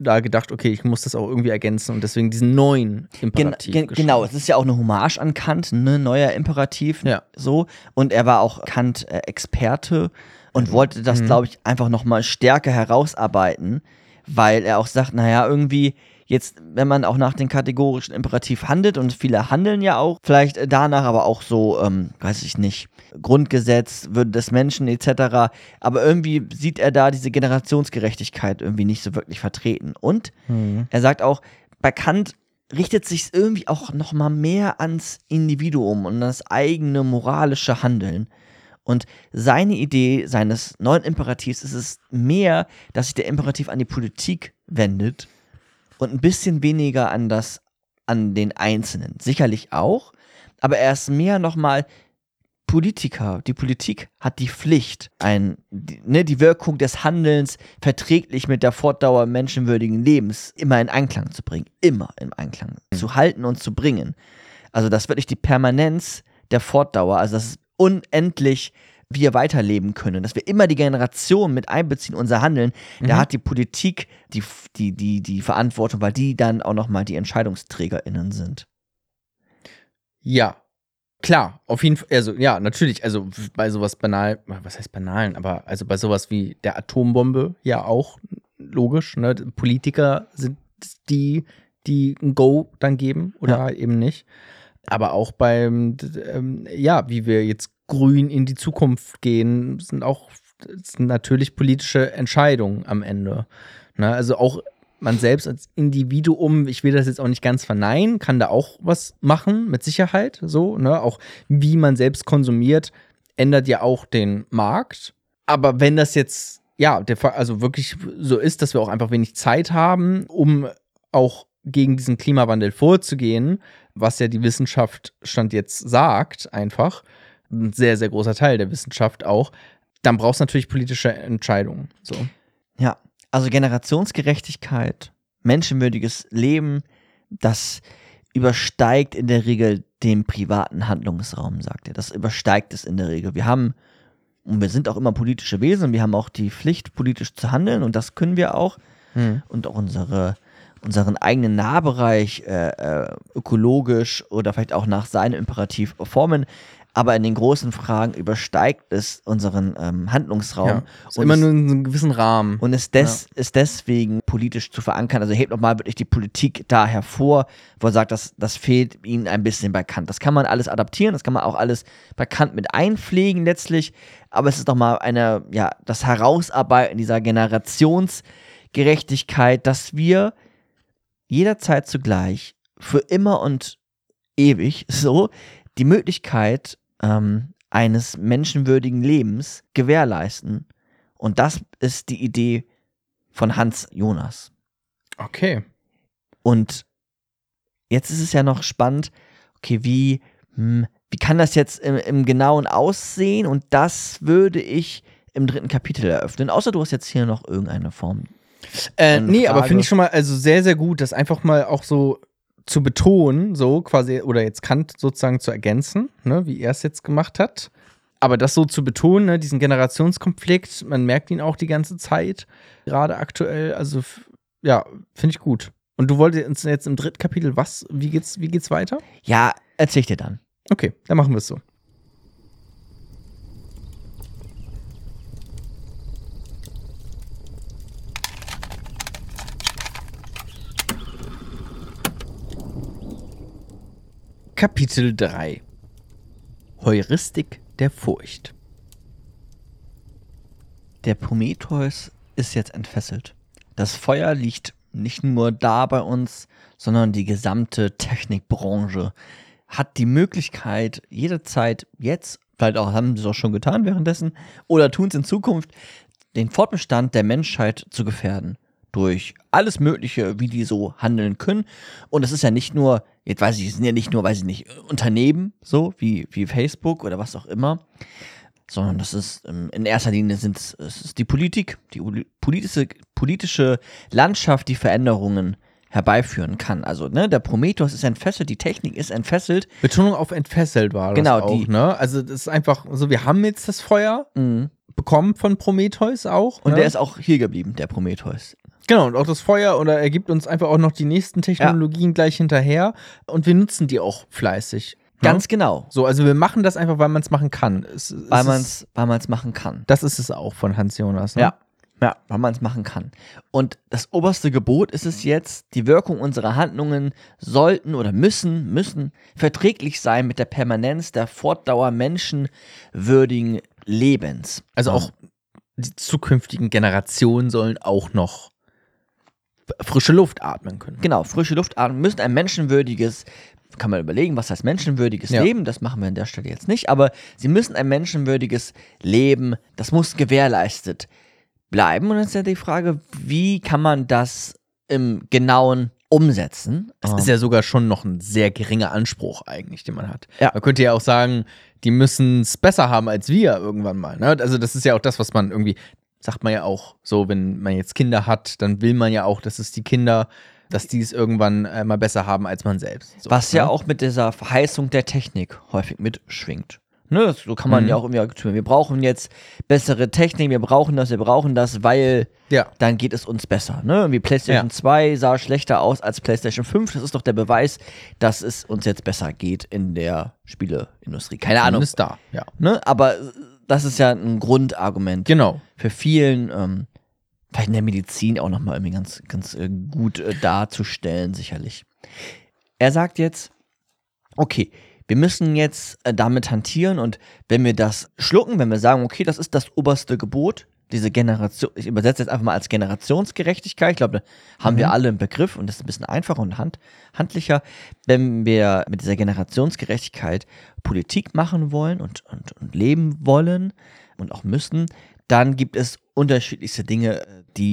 da gedacht, okay, ich muss das auch irgendwie ergänzen und deswegen diesen neuen Imperativ geschrieben. Genau, es ist ja auch eine Hommage an Kant, ne? Neuer Imperativ, Ja. so. Und er war auch Kant-Experte und wollte das, glaube ich, einfach nochmal stärker herausarbeiten, weil er auch sagt, naja, irgendwie jetzt, wenn man auch nach dem kategorischen Imperativ handelt, und viele handeln ja auch vielleicht danach, aber auch so, weiß ich nicht, Grundgesetz, Würde des Menschen etc., aber irgendwie sieht er da diese Generationsgerechtigkeit irgendwie nicht so wirklich vertreten. Und er sagt auch, bei Kant richtet sich irgendwie auch nochmal mehr ans Individuum und an das eigene moralische Handeln. Und seine Idee seines neuen Imperativs ist es mehr, dass sich der Imperativ an die Politik wendet und ein bisschen weniger an den Einzelnen. Sicherlich auch, aber er ist mehr nochmal Politiker. Die Politik hat die Pflicht, die Wirkung des Handelns verträglich mit der Fortdauer menschenwürdigen Lebens immer in Einklang zu bringen. Immer in Einklang zu halten und zu bringen. Also das wirklich die Permanenz der Fortdauer, also das ist unendlich wir weiterleben können, dass wir immer die Generation mit einbeziehen, unser Handeln, da hat die Politik die Verantwortung, weil die dann auch nochmal die EntscheidungsträgerInnen sind. Ja, klar, auf jeden Fall, also ja, natürlich, also bei sowas was heißt banalen, aber also bei sowas wie der Atombombe ja auch, logisch, ne, Politiker sind die ein Go dann geben oder halt eben nicht. Aber auch beim, wie wir jetzt grün in die Zukunft gehen, sind natürlich politische Entscheidungen am Ende. Ne? Also auch man selbst als Individuum, ich will das jetzt auch nicht ganz verneinen, kann da auch was machen, mit Sicherheit. So, ne? Auch wie man selbst konsumiert, ändert ja auch den Markt. Aber wenn das jetzt, also wirklich so ist, dass wir auch einfach wenig Zeit haben, um auch gegen diesen Klimawandel vorzugehen, was ja die Wissenschaft Stand jetzt sagt, einfach, ein sehr, sehr großer Teil der Wissenschaft auch, dann brauchst du natürlich politische Entscheidungen. So. Ja, also Generationsgerechtigkeit, menschenwürdiges Leben, das übersteigt in der Regel den privaten Handlungsraum, sagt er. Das übersteigt es in der Regel. Und wir sind auch immer politische Wesen, wir haben auch die Pflicht, politisch zu handeln, und das können wir auch. Und auch unseren eigenen Nahbereich ökologisch oder vielleicht auch nach seinem Imperativ formen. Aber in den großen Fragen übersteigt es unseren Handlungsraum. Ja, ist immer nur in einem gewissen Rahmen. Und ist deswegen politisch zu verankern. Also hebt nochmal wirklich die Politik da hervor, wo er sagt, das fehlt ihnen ein bisschen bei Kant. Das kann man alles adaptieren, das kann man auch alles bei Kant mit einpflegen letztlich. Aber es ist nochmal das Herausarbeiten dieser Generationsgerechtigkeit, dass wir jederzeit zugleich für immer und ewig so die Möglichkeit eines menschenwürdigen Lebens gewährleisten. Und das ist die Idee von Hans Jonas. Okay. Und jetzt ist es ja noch spannend, okay, wie kann das jetzt im Genauen aussehen? Und das würde ich im 3. Kapitel eröffnen. Außer du hast jetzt hier noch irgendeine Form. Nee, aber finde ich schon mal also sehr, sehr gut, das einfach mal auch so zu betonen, so quasi, oder jetzt Kant sozusagen zu ergänzen, ne, wie er es jetzt gemacht hat. Aber das so zu betonen, ne, diesen Generationskonflikt, man merkt ihn auch die ganze Zeit, gerade aktuell, also ja, finde ich gut. Und du wolltest uns jetzt im 3. Kapitel wie geht's weiter? Ja, erzähl ich dir dann. Okay, dann machen wir es so. Kapitel 3 Heuristik der Furcht. Der Prometheus ist jetzt entfesselt. Das Feuer liegt nicht nur da bei uns, sondern die gesamte Technikbranche hat die Möglichkeit, jederzeit jetzt, vielleicht auch haben sie es auch schon getan währenddessen, oder tun es in Zukunft, den Fortbestand der Menschheit zu gefährden. Durch alles Mögliche, wie die so handeln können. Und es ist ja nicht nur, jetzt weiß ich, es sind ja nicht nur, Unternehmen, so wie Facebook oder was auch immer, sondern das ist in erster Linie es ist die Politik, die politische Landschaft, die Veränderungen herbeiführen kann. Also, ne, der Prometheus ist entfesselt, die Technik ist entfesselt. Betonung auf entfesselt war das genau, auch, ne? Also, das ist einfach so, wir haben jetzt das Feuer bekommen von Prometheus auch. Und ne? der ist auch hier geblieben, der Prometheus. Genau, und auch das Feuer oder er gibt uns einfach auch noch die nächsten Technologien gleich hinterher und wir nutzen die auch fleißig. Ganz genau. So, also wir machen das einfach, weil man es machen kann. Weil man es machen kann. Das ist es auch von Hans Jonas, ne? Ja, weil man es machen kann. Und das oberste Gebot ist es jetzt, die Wirkung unserer Handlungen sollten oder müssen verträglich sein mit der Permanenz der Fortdauer menschenwürdigen Lebens. Also auch die zukünftigen Generationen sollen auch noch frische Luft atmen können. Genau, frische Luft atmen, müssen ein menschenwürdiges, kann man überlegen, was heißt menschenwürdiges Leben, das machen wir an der Stelle jetzt nicht, aber sie müssen ein menschenwürdiges Leben, das muss gewährleistet bleiben. Und dann ist ja die Frage, wie kann man das im Genauen umsetzen? Das ist ja sogar schon noch ein sehr geringer Anspruch eigentlich, den man hat. Ja. Man könnte ja auch sagen, die müssen es besser haben als wir irgendwann mal. Ne? Also das ist ja auch das, was man irgendwie, sagt man ja auch so, wenn man jetzt Kinder hat, dann will man ja auch, dass es die Kinder, dass die es irgendwann mal besser haben als man selbst. So, was ja auch mit dieser Verheißung der Technik häufig mitschwingt. Ne, so kann man ja auch irgendwie tun. Wir brauchen jetzt bessere Technik, wir brauchen das, weil dann geht es uns besser. Ne? Wie PlayStation 2 sah schlechter aus als PlayStation 5. Das ist doch der Beweis, dass es uns jetzt besser geht in der Spieleindustrie. Keine Ahnung. Ist da, ja. Ne? Aber das ist ja ein Grundargument. Genau. Für vielen, vielleicht in der Medizin auch nochmal irgendwie ganz gut darzustellen, sicherlich. Er sagt jetzt, okay, wir müssen jetzt damit hantieren und wenn wir das schlucken, wenn wir sagen, okay, das ist das oberste Gebot, diese Generation, ich übersetze jetzt einfach mal als Generationsgerechtigkeit, ich glaube, da haben wir alle einen Begriff und das ist ein bisschen einfacher und handlicher, wenn wir mit dieser Generationsgerechtigkeit Politik machen wollen und leben wollen und auch müssen, dann gibt es unterschiedlichste Dinge,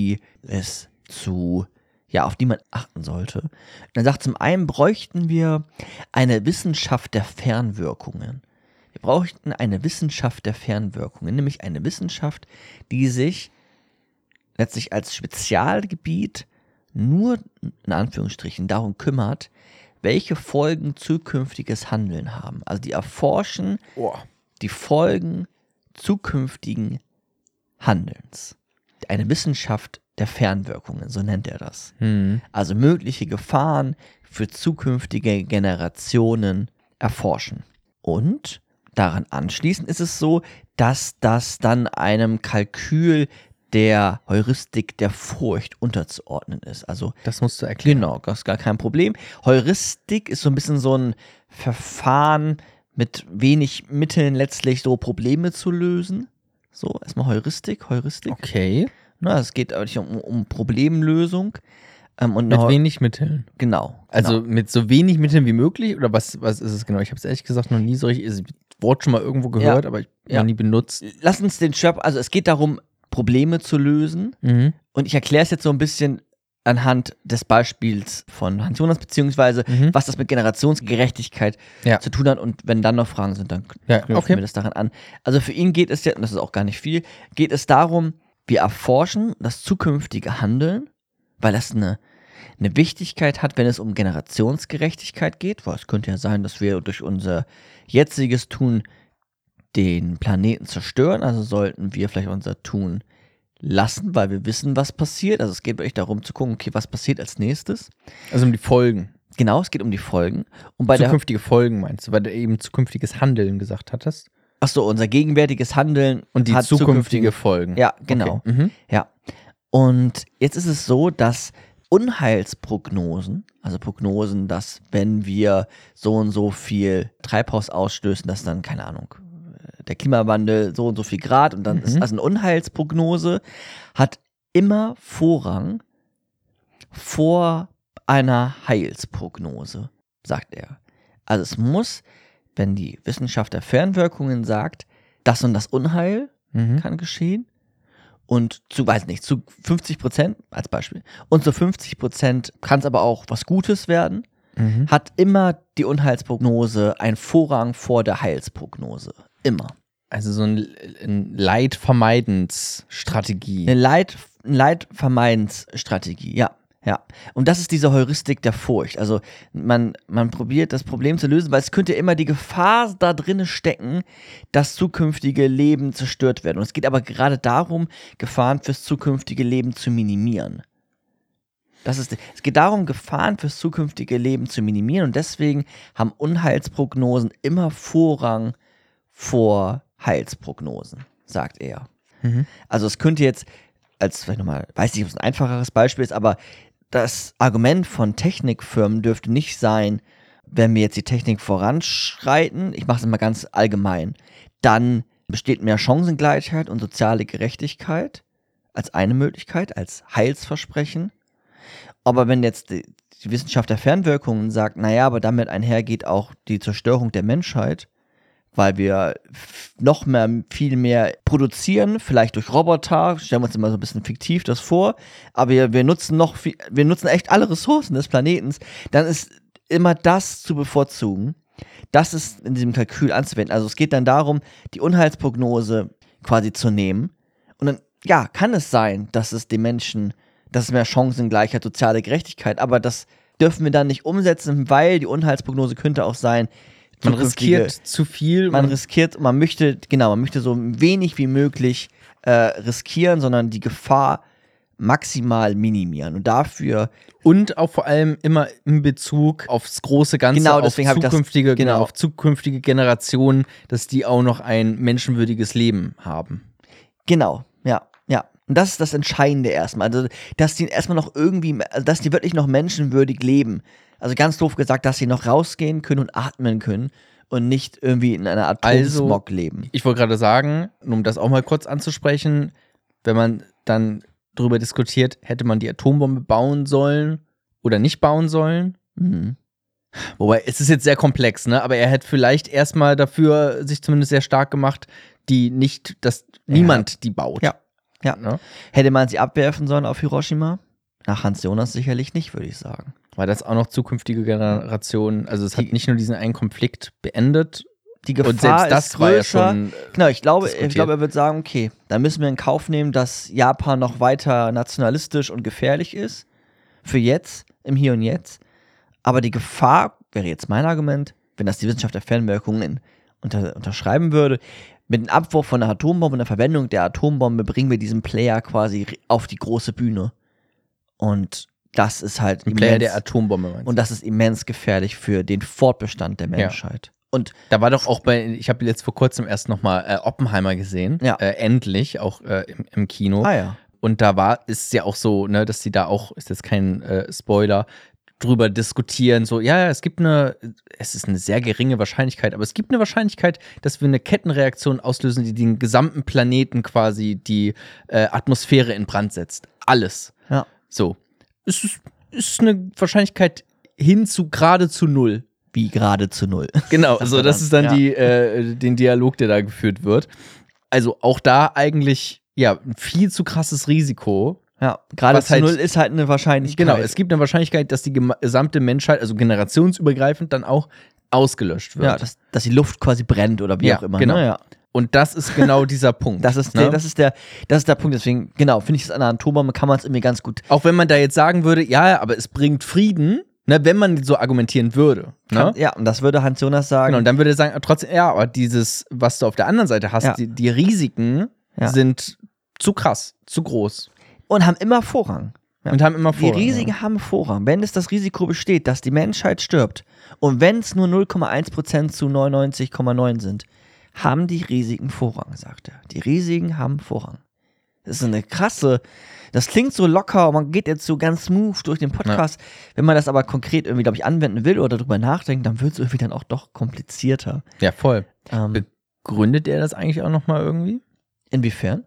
auf die man achten sollte. Und er sagt, zum einen bräuchten wir eine Wissenschaft der Fernwirkungen. Wir bräuchten eine Wissenschaft der Fernwirkungen, nämlich eine Wissenschaft, die sich letztlich als Spezialgebiet nur, in Anführungsstrichen, darum kümmert, welche Folgen zukünftiges Handeln haben. Also die erforschen die Folgen zukünftigen Handelns. Eine Wissenschaft der Fernwirkungen, so nennt er das. Also mögliche Gefahren für zukünftige Generationen erforschen. Und daran anschließend ist es so, dass das dann einem Kalkül der Heuristik der Furcht unterzuordnen ist. Also das musst du erklären. Genau, das ist gar kein Problem. Heuristik ist so ein bisschen so ein Verfahren mit wenig Mitteln letztlich so Probleme zu lösen. So, erstmal Heuristik. Okay. Na, es geht eigentlich um Problemlösung. Und mit wenig Mitteln. Genau. Also mit so wenig Mitteln wie möglich? Oder was ist es genau? Ich habe es ehrlich gesagt noch nie so richtig, das Wort schon mal irgendwo gehört, aber ich noch nie benutzt. Lass uns den also es geht darum, Probleme zu lösen. Und ich erkläre es jetzt so ein bisschen anhand des Beispiels von Hans Jonas, beziehungsweise was das mit Generationsgerechtigkeit zu tun hat. Und wenn dann noch Fragen sind, dann knüpfen wir das daran an. Also für ihn geht es und das ist auch gar nicht viel, geht es darum, wir erforschen das zukünftige Handeln, weil das eine Wichtigkeit hat, wenn es um Generationsgerechtigkeit geht, weil es könnte ja sein, dass wir durch unser jetziges Tun den Planeten zerstören, also sollten wir vielleicht unser Tun lassen, weil wir wissen, was passiert. Also es geht wirklich darum zu gucken, okay, was passiert als nächstes. Also um die Folgen. Genau, es geht um die Folgen. Und zukünftige Folgen meinst du, weil du eben zukünftiges Handeln gesagt hattest? Achso, unser gegenwärtiges Handeln und die hat zukünftige Folgen. Ja, genau. Okay. Ja. Und jetzt ist es so, dass Unheilsprognosen, also Prognosen, dass wenn wir so und so viel Treibhaus ausstößen, dass dann, keine Ahnung, der Klimawandel so und so viel Grad und dann ist also eine Unheilsprognose, hat immer Vorrang vor einer Heilsprognose, sagt er. Also es muss, wenn die Wissenschaft der Fernwirkungen sagt, das und das Unheil kann geschehen und zu 50% als Beispiel und zu 50% kann es aber auch was Gutes werden, hat immer die Unheilsprognose einen Vorrang vor der Heilsprognose. Immer. Also so ein Leidvermeidensstrategie. Eine Leidvermeidensstrategie, ja. Ja, und das ist diese Heuristik der Furcht. Also man probiert das Problem zu lösen, weil es könnte immer die Gefahr da drin stecken, dass zukünftige Leben zerstört werden. Und es geht aber gerade darum, Gefahren fürs zukünftige Leben zu minimieren. Es geht darum, Gefahren fürs zukünftige Leben zu minimieren und deswegen haben Unheilsprognosen immer Vorrang vor Heilsprognosen, sagt er. Also es könnte jetzt, als vielleicht nochmal, weiß nicht, ob es ein einfacheres Beispiel ist, aber das Argument von Technikfirmen dürfte nicht sein, wenn wir jetzt die Technik voranschreiten, ich mache es mal ganz allgemein, dann besteht mehr Chancengleichheit und soziale Gerechtigkeit als eine Möglichkeit, als Heilsversprechen. Aber wenn jetzt die Wissenschaft der Fernwirkungen sagt, naja, aber damit einhergeht auch die Zerstörung der Menschheit, weil wir noch mehr, viel mehr produzieren, vielleicht durch Roboter, stellen wir uns immer so ein bisschen fiktiv das vor, aber wir nutzen echt alle Ressourcen des Planetens, dann ist immer das zu bevorzugen. Das ist in diesem Kalkül anzuwenden. Also es geht dann darum, die Unheilsprognose quasi zu nehmen und dann, ja, kann es sein, dass es den Menschen, dass es mehr Chancengleichheit, soziale Gerechtigkeit, aber das dürfen wir dann nicht umsetzen, weil die Unheilsprognose könnte auch sein, man riskiert zu viel. Man möchte so wenig wie möglich riskieren, sondern die Gefahr maximal minimieren. Und auch vor allem immer in Bezug aufs große Ganze, genau, auf zukünftige Generationen, dass die auch noch ein menschenwürdiges Leben haben. Genau, ja. Und das ist das Entscheidende erstmal. Also, dass die erstmal noch dass die wirklich noch menschenwürdig leben. Also ganz doof gesagt, dass sie noch rausgehen können und atmen können und nicht irgendwie in einer Atomsmog leben. Ich wollte gerade sagen, um das auch mal kurz anzusprechen, wenn man dann darüber diskutiert, hätte man die Atombombe bauen sollen oder nicht bauen sollen. Wobei, es ist jetzt sehr komplex, ne? Aber er hätte vielleicht erstmal dafür sich zumindest sehr stark gemacht, dass niemand die baut. Ja. Ne? Hätte man sie abwerfen sollen auf Hiroshima? Nach Hans Jonas sicherlich nicht, würde ich sagen. Weil das auch noch zukünftige Generationen, also es hat nicht nur diesen einen Konflikt beendet. Die Gefahr und selbst das ist größer. War ja schon genau, ich glaube, er wird sagen, okay, da müssen wir in Kauf nehmen, dass Japan noch weiter nationalistisch und gefährlich ist. Für jetzt, im Hier und Jetzt. Aber die Gefahr, wäre jetzt mein Argument, wenn das die Wissenschaft der Fernwirkungen unterschreiben würde, mit dem Abwurf von der Atombombe und der Verwendung der Atombombe bringen wir diesen Player quasi auf die große Bühne. Und das ist halt ein Player der Atombombe. Und das ist immens gefährlich für den Fortbestand der Menschheit. Ja. Und da war doch auch ich habe jetzt vor kurzem erst nochmal Oppenheimer gesehen. Ja. Endlich, auch im Kino. Ah ja. Und ist es ja auch so, ne, dass die da auch, ist jetzt kein Spoiler, drüber diskutieren, so, es ist eine sehr geringe Wahrscheinlichkeit, aber es gibt eine Wahrscheinlichkeit, dass wir eine Kettenreaktion auslösen, die den gesamten Planeten quasi die Atmosphäre in Brand setzt. Alles. Ja. So. Es ist eine Wahrscheinlichkeit hin zu geradezu 0. Wie geradezu 0. Genau, also das ist dann den Dialog, der da geführt wird. Also auch da eigentlich, ein viel zu krasses Risiko. Ja, geradezu 0 ist halt eine Wahrscheinlichkeit. Genau, es gibt eine Wahrscheinlichkeit, dass die gesamte Menschheit, also generationsübergreifend, dann auch ausgelöscht wird. Ja, dass die Luft quasi brennt oder wie auch immer. Genau. Ne? Ja. Und das ist genau dieser Punkt. Das ist der Punkt. Deswegen, genau, finde ich, das an einer Atombombe kann man es irgendwie ganz gut. Auch wenn man da jetzt sagen würde, aber es bringt Frieden, ne, wenn man so argumentieren würde. Ne? Ja, und das würde Hans Jonas sagen. Genau, und dann würde er sagen, trotzdem, aber dieses, was du auf der anderen Seite hast, die Risiken sind zu krass, zu groß. Und haben immer Vorrang. Ja. Die Risiken haben Vorrang. Wenn es das Risiko besteht, dass die Menschheit stirbt und wenn es nur 0,1% zu 99,9 sind, haben die Risiken Vorrang, sagt er. Die Risiken haben Vorrang. Das ist das klingt so locker und man geht jetzt so ganz smooth durch den Podcast. Ja. Wenn man das aber konkret irgendwie, glaube ich, anwenden will oder darüber nachdenkt, dann wird es irgendwie dann auch doch komplizierter. Ja, voll. Begründet er das eigentlich auch nochmal irgendwie? Inwiefern?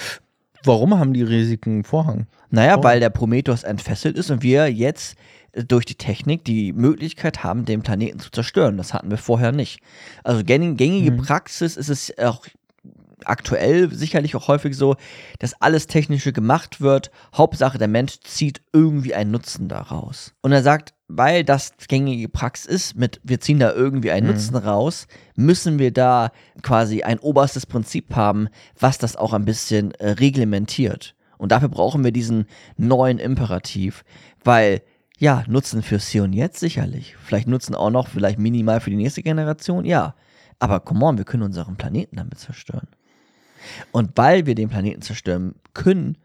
Warum haben die Risiken Vorrang? Naja, weil der Prometheus entfesselt ist und wir jetzt durch die Technik die Möglichkeit haben, den Planeten zu zerstören. Das hatten wir vorher nicht. Also gängige Praxis ist es auch aktuell sicherlich auch häufig so, dass alles Technische gemacht wird. Hauptsache, der Mensch zieht irgendwie einen Nutzen daraus. Und er sagt, weil das gängige Praxis ist, wir ziehen da irgendwie einen Nutzen raus, müssen wir da quasi ein oberstes Prinzip haben, was das auch ein bisschen reglementiert. Und dafür brauchen wir diesen neuen Imperativ, weil, Nutzen fürs Hier und Jetzt sicherlich. Vielleicht Nutzen auch noch, vielleicht minimal für die nächste Generation, ja. Aber come on, wir können unseren Planeten damit zerstören. Und weil wir den Planeten zerstören können,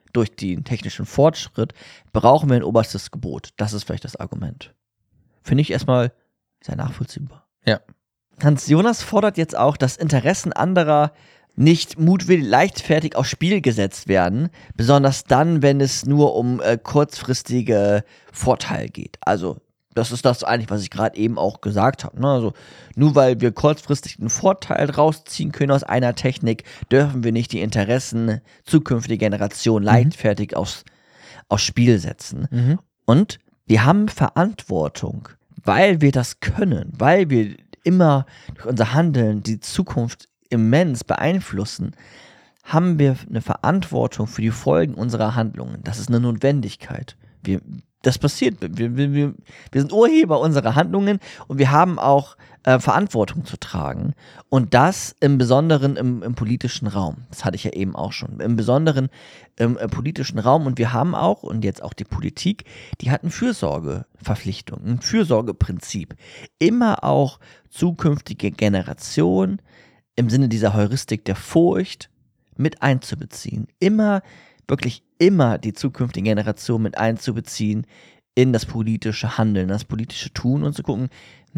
durch den technischen Fortschritt brauchen wir ein oberstes Gebot. Das ist vielleicht das Argument. Finde ich erstmal sehr nachvollziehbar. Ja. Hans Jonas fordert jetzt auch, dass Interessen anderer nicht mutwillig leichtfertig aufs Spiel gesetzt werden, besonders dann, wenn es nur um kurzfristige Vorteile geht. Also das ist das eigentlich, was ich gerade eben auch gesagt habe. Ne? Also nur weil wir kurzfristig einen Vorteil rausziehen können aus einer Technik, dürfen wir nicht die Interessen zukünftiger Generationen leichtfertig aufs Spiel setzen. Und wir haben Verantwortung, weil wir das können, weil wir immer durch unser Handeln die Zukunft immens beeinflussen, haben wir eine Verantwortung für die Folgen unserer Handlungen. Das ist eine Notwendigkeit. Das passiert. Wir sind Urheber unserer Handlungen und wir haben auch Verantwortung zu tragen. Und das im Besonderen im politischen Raum. Das hatte ich ja eben auch schon. Im Besonderen im politischen Raum. Und wir haben auch, und jetzt auch die Politik, die hat eine Fürsorgeverpflichtung, ein Fürsorgeprinzip. Immer auch zukünftige Generationen im Sinne dieser Heuristik der Furcht mit einzubeziehen. Wirklich immer die zukünftige Generation mit einzubeziehen in das politische Handeln, das politische Tun und zu gucken,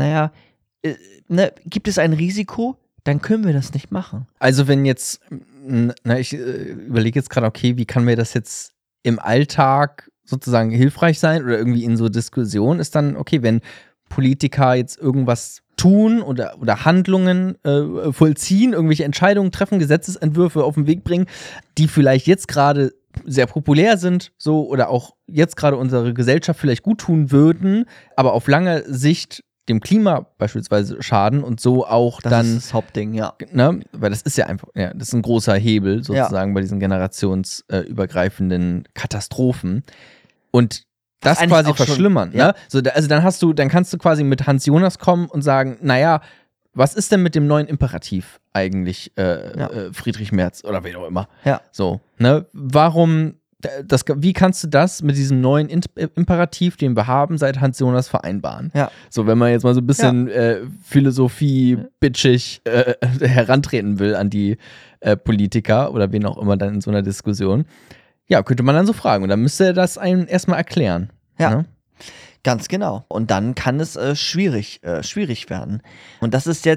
gibt es ein Risiko, dann können wir das nicht machen. Also wenn jetzt, ich überlege jetzt gerade, okay, wie kann mir das jetzt im Alltag sozusagen hilfreich sein oder irgendwie in so Diskussionen ist dann, okay, wenn Politiker jetzt irgendwas tun oder Handlungen vollziehen, irgendwelche Entscheidungen treffen, Gesetzesentwürfe auf den Weg bringen, die vielleicht jetzt gerade sehr populär sind, so oder auch jetzt gerade unsere Gesellschaft vielleicht gut tun würden, aber auf lange Sicht dem Klima beispielsweise schaden und so auch das dann. Das ist das Hauptding, ja. Ne, weil das ist ja einfach, das ist ein großer Hebel sozusagen bei diesen generationsübergreifenden Katastrophen. Und das quasi verschlimmern. Ja. Ne? So, dann kannst du quasi mit Hans Jonas kommen und sagen, naja, was ist denn mit dem neuen Imperativ eigentlich, Friedrich Merz oder wer auch immer? Ja. So, ne? Wie kannst du das mit diesem neuen Imperativ, den wir haben, seit Hans Jonas vereinbaren? Ja. So, wenn man jetzt mal so ein bisschen Philosophie-bitchig herantreten will an die Politiker oder wen auch immer dann in so einer Diskussion, ja, könnte man dann so fragen. Und dann müsste er das einem erstmal erklären. Ja. Ne? Ganz genau. Und dann kann es schwierig werden. Und das ist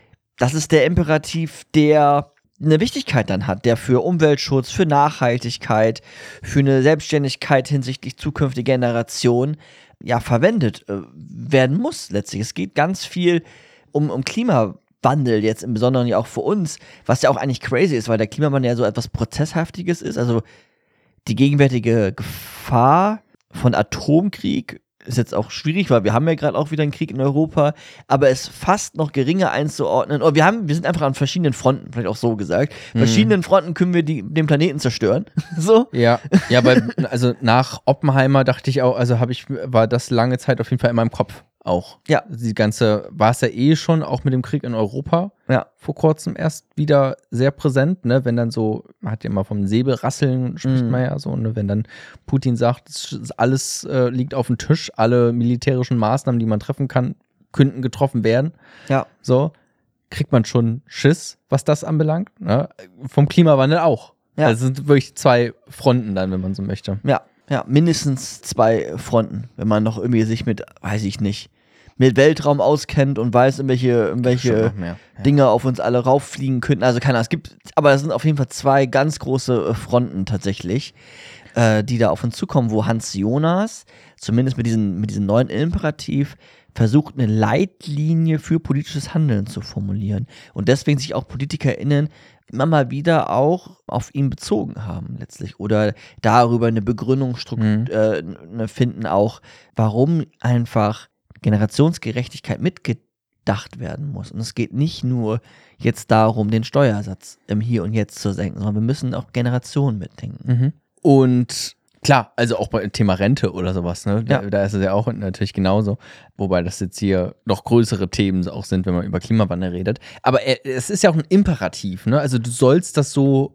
der Imperativ, der eine Wichtigkeit dann hat, der für Umweltschutz, für Nachhaltigkeit, für eine Selbstständigkeit hinsichtlich zukünftiger Generationen verwendet werden muss letztlich. Es geht ganz viel um Klimawandel jetzt im Besonderen ja auch für uns, was ja auch eigentlich crazy ist, weil der Klimawandel ja so etwas Prozesshaftiges ist. Also die gegenwärtige Gefahr von Atomkrieg ist jetzt auch schwierig, weil wir haben ja gerade auch wieder einen Krieg in Europa, aber es fast noch geringer einzuordnen. Oder wir sind einfach an verschiedenen Fronten, vielleicht auch so gesagt. Verschiedenen Fronten können wir den Planeten zerstören. So. Ja, weil, also nach Oppenheimer dachte ich auch, war das lange Zeit auf jeden Fall in meinem Kopf auch. Ja. War es ja schon auch mit dem Krieg in Europa vor kurzem erst wieder sehr präsent, ne, wenn dann so, man hat ja immer vom Säbelrasseln, spricht man ja so, ne, wenn dann Putin sagt, alles liegt auf dem Tisch, alle militärischen Maßnahmen, die man treffen kann, könnten getroffen werden. Ja. So, kriegt man schon Schiss, was das anbelangt, ne? Vom Klimawandel auch. Ja. Also sind wirklich zwei Fronten dann, wenn man so möchte. Ja, mindestens zwei Fronten, wenn man noch irgendwie sich mit Weltraum auskennt und weiß, in welche Dinge auf uns alle rauffliegen könnten. Also keine Ahnung, aber es sind auf jeden Fall zwei ganz große Fronten tatsächlich, die da auf uns zukommen, wo Hans Jonas, zumindest mit diesem neuen Imperativ, versucht, eine Leitlinie für politisches Handeln zu formulieren. Und deswegen sich auch PolitikerInnen immer mal wieder auch auf ihn bezogen haben letztlich oder darüber eine Begründung finden auch, warum einfach Generationsgerechtigkeit mitgedacht werden muss. Und es geht nicht nur jetzt darum, den Steuersatz im Hier und Jetzt zu senken, sondern wir müssen auch Generationen mitdenken. Und klar, also auch beim Thema Rente oder sowas, ne? Ja. Da ist es ja auch natürlich genauso. Wobei das jetzt hier noch größere Themen auch sind, wenn man über Klimawandel redet. Aber es ist ja auch ein Imperativ, ne? Also du sollst so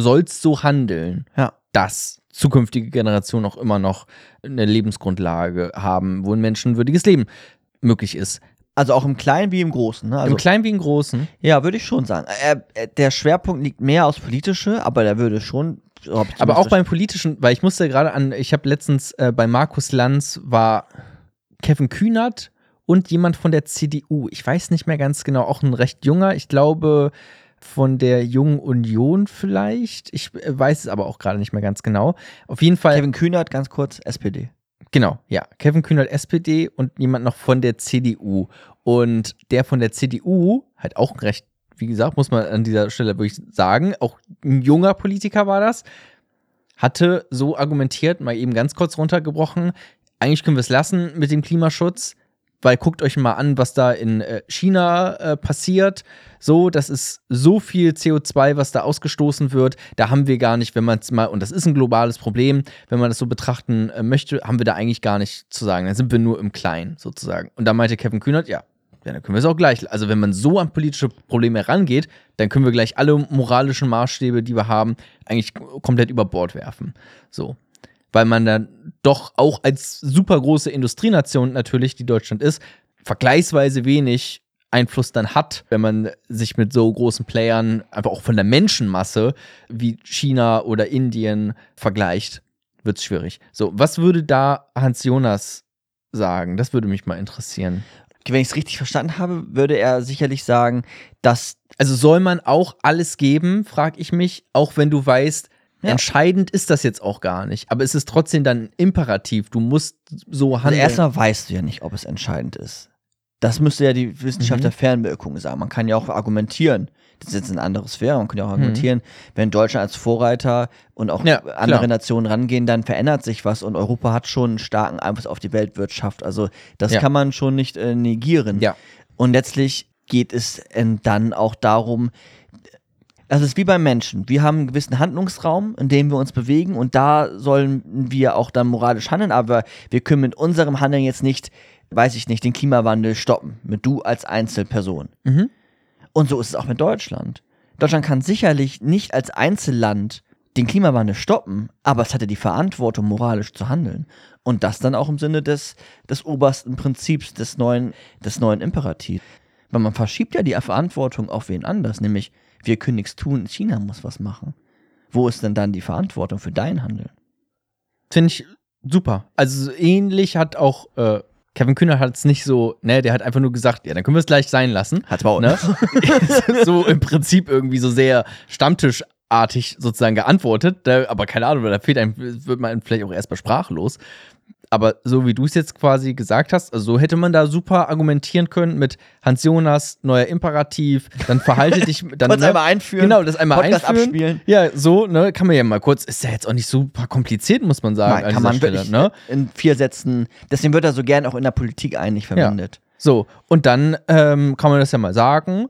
handeln, dass zukünftige Generationen auch immer noch eine Lebensgrundlage haben, wo ein menschenwürdiges Leben möglich ist. Also auch im Kleinen wie im Großen. Ne? Also, im Kleinen wie im Großen? Ja, würde ich schon sagen. Der Schwerpunkt liegt mehr aufs Politische, aber der würde schon So hab ich Aber auch zumindest beim Politischen, weil ich musste gerade an, ich habe letztens bei Markus Lanz war Kevin Kühnert und jemand von der CDU. Ich weiß nicht mehr ganz genau, auch ein recht junger, ich glaube von der Jungen Union vielleicht. Ich weiß es aber auch gerade nicht mehr ganz genau. Auf jeden Fall. Kevin Kühnert, ganz kurz, SPD. Genau, ja. Kevin Kühnert, SPD und jemand noch von der CDU. Und der von der CDU, halt auch recht, wie gesagt, muss man an dieser Stelle wirklich sagen, auch ein junger Politiker war das, hatte so argumentiert, mal eben ganz kurz runtergebrochen, eigentlich können wir es lassen mit dem Klimaschutz, weil guckt euch mal an, was da in China passiert. So, das ist so viel CO2, was da ausgestoßen wird. Da haben wir gar nicht, wenn man es mal, und das ist ein globales Problem, wenn man das so betrachten möchte, haben wir da eigentlich gar nicht zu sagen. Da sind wir nur im Kleinen sozusagen. Und da meinte Kevin Kühnert, ja, dann können wir es auch gleich. Also wenn man so an politische Probleme herangeht, dann können wir gleich alle moralischen Maßstäbe, die wir haben, eigentlich komplett über Bord werfen. So. Weil man dann doch auch als super große Industrienation natürlich, die Deutschland ist, vergleichsweise wenig Einfluss dann hat, wenn man sich mit so großen Playern, einfach auch von der Menschenmasse wie China oder Indien vergleicht, wird es schwierig. So, was würde da Hans Jonas sagen? Das würde mich mal interessieren. Wenn ich es richtig verstanden habe, würde er sicherlich sagen, dass Also soll man auch alles geben, frage ich mich, auch wenn du weißt, Ja. entscheidend ist das jetzt auch gar nicht. Aber es ist trotzdem dann imperativ. Du musst so also handeln. erstmal weißt du ja nicht, ob es entscheidend ist. Das müsste ja die Wissenschaft der Fernwirkung sagen. Man kann ja auch argumentieren, das ist jetzt eine andere Sphäre, man kann ja auch argumentieren, wenn Deutschland als Vorreiter und auch Ja, andere klar. Nationen rangehen, dann verändert sich was und Europa hat schon einen starken Einfluss auf die Weltwirtschaft. Also das Ja. kann man schon nicht negieren. Ja. Und letztlich geht es dann auch darum, also es ist wie beim Menschen. Wir haben einen gewissen Handlungsraum, in dem wir uns bewegen und da sollen wir auch dann moralisch handeln, aber wir können mit unserem Handeln jetzt nicht, weiß ich nicht, den Klimawandel stoppen. Mit du als Einzelperson. Mhm. Und so ist es auch mit Deutschland. Deutschland kann sicherlich nicht als Einzelland den Klimawandel stoppen, aber es hatte die Verantwortung, moralisch zu handeln. Und das dann auch im Sinne des obersten Prinzips, des neuen Imperativs. Weil man verschiebt ja die Verantwortung auf wen anders, nämlich wir können nichts tun, China muss was machen. Wo ist denn dann die Verantwortung für dein Handeln? Finde ich super. Also so ähnlich hat auch Kevin Kühnert hat es nicht so, ne, der hat einfach nur gesagt, ja, dann können wir es gleich sein lassen. Hat's Maul. Ne? So im Prinzip irgendwie so sehr stammtischartig sozusagen geantwortet, aber keine Ahnung, da fehlt einem, wird man vielleicht auch erstmal sprachlos. Aber so wie du es jetzt quasi gesagt hast, also so hätte man da super argumentieren können mit Hans Jonas, neuer Imperativ, dann verhalte dich, dann Kurz einmal einführen, genau, das einmal Podcast einführen. abspielen. Ja, so, ne, kann man ja mal kurz, ist ja jetzt auch nicht super kompliziert, muss man sagen. Nein, an kann dieser man Stelle, wirklich ne? in 4 Sätzen, deswegen wird er so gern auch in der Politik eigentlich verwendet. So, und dann kann man das ja mal sagen,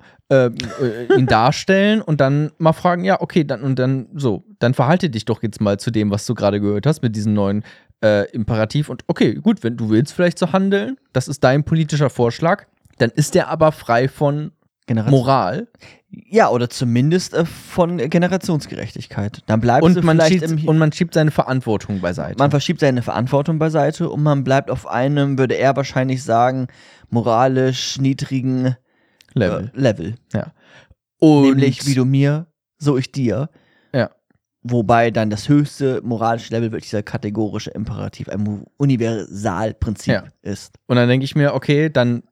ihn darstellen und dann mal fragen, ja, okay, dann verhalte dich doch jetzt mal zu dem, was du gerade gehört hast, mit diesem neuen Imperativ. Und okay, gut, wenn du willst vielleicht so handeln, das ist dein politischer Vorschlag, dann ist der aber frei von Moral. Ja, oder zumindest von Generationsgerechtigkeit. Dann bleibst Und du man, vielleicht schiebt seine Verantwortung beiseite. man verschiebt seine Verantwortung beiseite und man bleibt auf einem, würde er wahrscheinlich sagen, moralisch niedrigen Level. Ja. Und Nämlich wie du mir, so ich dir. Ja. Wobei dann das höchste moralische Level wirklich dieser kategorische Imperativ, ein Universalprinzip ist. Und dann denke ich mir, okay, dann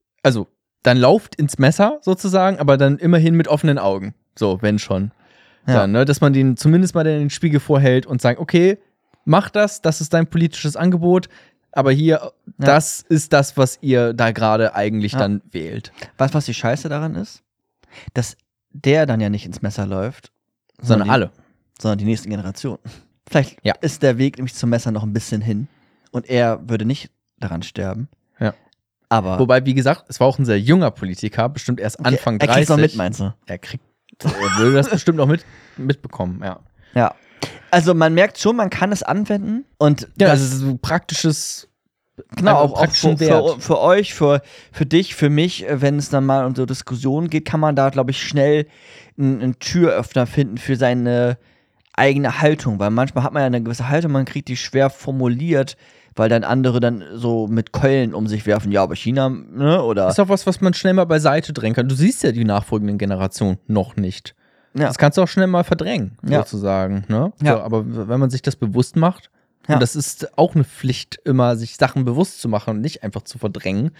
lauft ins Messer sozusagen, aber dann immerhin mit offenen Augen. So, wenn schon. Ja. Dann, ne, dass man den zumindest mal den Spiegel vorhält und sagt, okay, mach das ist dein politisches Angebot, aber hier, das ist das, was ihr da gerade eigentlich dann wählt. Weißt du, was die Scheiße daran ist? Dass der dann ja nicht ins Messer läuft, Sondern alle. sondern die nächsten Generationen. Vielleicht Ja. ist der Weg nämlich zum Messer noch ein bisschen hin und er würde nicht daran sterben. Ja. Aber Wobei, wie gesagt, es war auch ein sehr junger Politiker, bestimmt erst Anfang 30. er kriegt's noch mit, meinst du? Er würde das bestimmt noch mitbekommen, ja. Ja. Also man merkt schon, man kann es anwenden und Ja, das also so praktisches, genau, einfach auch praktischen Wert. für euch, für dich, für mich, wenn es dann mal um so Diskussionen geht, kann man da, glaube ich, schnell einen Türöffner finden für seine eigene Haltung, weil manchmal hat man ja eine gewisse Haltung, man kriegt die schwer formuliert, weil dann andere dann so mit Keulen um sich werfen, ja, aber China, ne, oder ist doch was man schnell mal beiseite drängen kann. Du siehst ja die nachfolgenden Generationen noch nicht. Ja. Das kannst du auch schnell mal verdrängen, Ja. sozusagen. Ne? Ja. So, aber wenn man sich das bewusst macht, Ja. und das ist auch eine Pflicht, immer sich Sachen bewusst zu machen und nicht einfach zu verdrängen,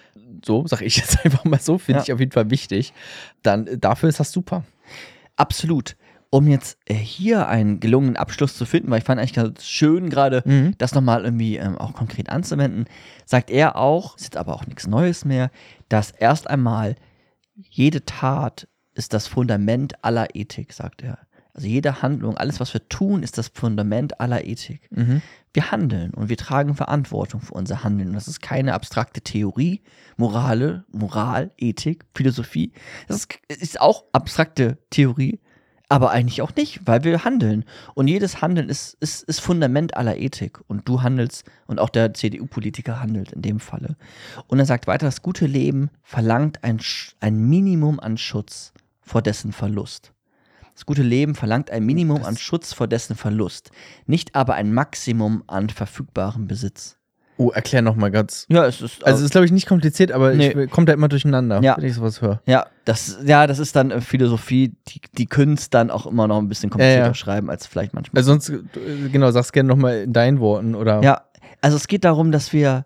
so sage ich jetzt einfach mal so, finde Ja. ich auf jeden Fall wichtig, dann dafür ist das super. Absolut. Um jetzt hier einen gelungenen Abschluss zu finden, weil ich fand eigentlich ganz schön gerade, das nochmal irgendwie auch konkret anzuwenden, sagt er auch, ist jetzt aber auch nichts Neues mehr, dass erst einmal jede Tat ist das Fundament aller Ethik, sagt er. Also jede Handlung, alles, was wir tun, ist das Fundament aller Ethik. Wir handeln und wir tragen Verantwortung für unser Handeln. Und das ist keine abstrakte Theorie, Moral, Ethik, Philosophie. Das ist auch abstrakte Theorie, aber eigentlich auch nicht, weil wir handeln. Und jedes Handeln ist Fundament aller Ethik. Und du handelst und auch der CDU-Politiker handelt in dem Falle. Und er sagt weiter, das gute Leben verlangt ein Minimum an Schutz vor dessen Verlust. Das gute Leben verlangt ein Minimum an Schutz vor dessen Verlust, nicht aber ein Maximum an verfügbarem Besitz. Oh, erklär noch mal ganz. Ja, es ist Also es ist, glaube ich, nicht kompliziert, aber Nee. kommt da immer durcheinander, Ja. wenn ich sowas höre. ja, das ist dann Philosophie, die Kunst dann auch immer noch ein bisschen komplizierter Ja. schreiben als vielleicht manchmal. Also sonst, genau, sag's gerne noch mal in deinen Worten, oder? Ja, also es geht darum, dass wir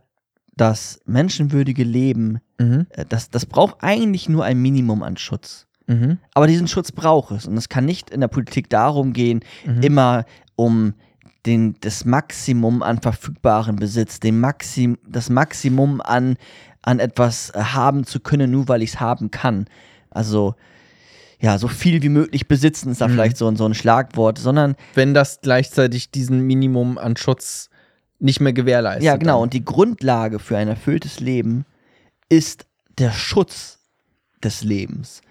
das menschenwürdige Leben, das braucht eigentlich nur ein Minimum an Schutz. Aber diesen Schutz braucht es. Und es kann nicht in der Politik darum gehen, immer um das Maximum an verfügbaren Besitz, das Maximum an etwas haben zu können, nur weil ich es haben kann. Also, ja, so viel wie möglich besitzen ist da vielleicht so ein Schlagwort, sondern Wenn das gleichzeitig diesen Minimum an Schutz nicht mehr gewährleistet. ja, genau. dann. Und die Grundlage für ein erfülltes Leben ist der Schutz des Lebens.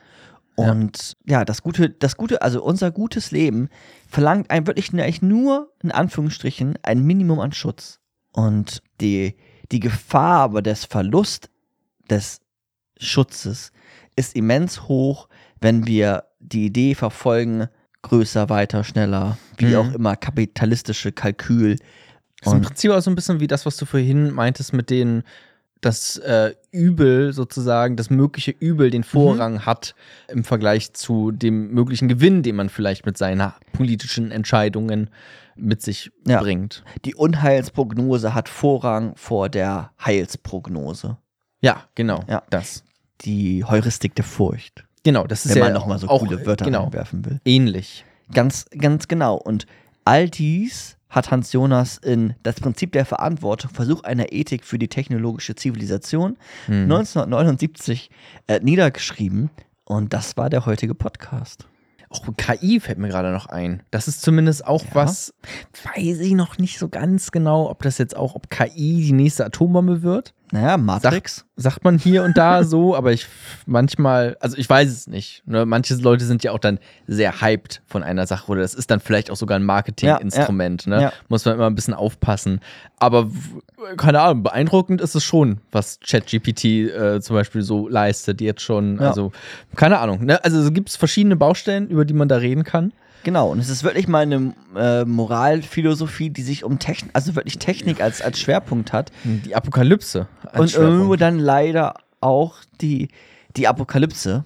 Und ja, das Gute, also unser gutes Leben verlangt eigentlich nur, in Anführungsstrichen, ein Minimum an Schutz. Und die Gefahr aber des Verlusts des Schutzes ist immens hoch, wenn wir die Idee verfolgen, größer, weiter, schneller, wie auch immer, kapitalistische Kalkül. Das ist im Prinzip auch so ein bisschen wie das, was du vorhin meintest mit denen, das Übel sozusagen, das mögliche Übel den Vorrang hat im Vergleich zu dem möglichen Gewinn, den man vielleicht mit seinen politischen Entscheidungen mit sich Ja. bringt. Die Unheilsprognose hat Vorrang vor der Heilsprognose. Ja, genau. Ja. Das. Die Heuristik der Furcht. Genau, das ist Wenn ja man nochmal so auch, coole Wörter genau, reinwerfen will. ähnlich. Ganz genau. Und all dies hat Hans Jonas in Das Prinzip der Verantwortung, Versuch einer Ethik für die technologische Zivilisation 1979 niedergeschrieben. Und das war der heutige Podcast. Auch KI fällt mir gerade noch ein. Das ist zumindest auch was, weiß ich noch nicht so ganz genau, ob KI die nächste Atombombe wird. Naja, Matrix. Sagt man hier und da so, aber ich weiß es nicht. Ne? Manche Leute sind ja auch dann sehr hyped von einer Sache oder das ist dann vielleicht auch sogar ein Marketinginstrument. Ne? Ja. Muss man immer ein bisschen aufpassen. Aber keine Ahnung, beeindruckend ist es schon, was ChatGPT zum Beispiel so leistet jetzt schon. Ja. Also keine Ahnung. Ne? Also es gibt verschiedene Baustellen, über die man da reden kann. Genau, und es ist wirklich mal eine Moralphilosophie, die sich um Technik als Schwerpunkt hat. Die Apokalypse. als Und Schwerpunkt. irgendwo dann leider auch die Apokalypse.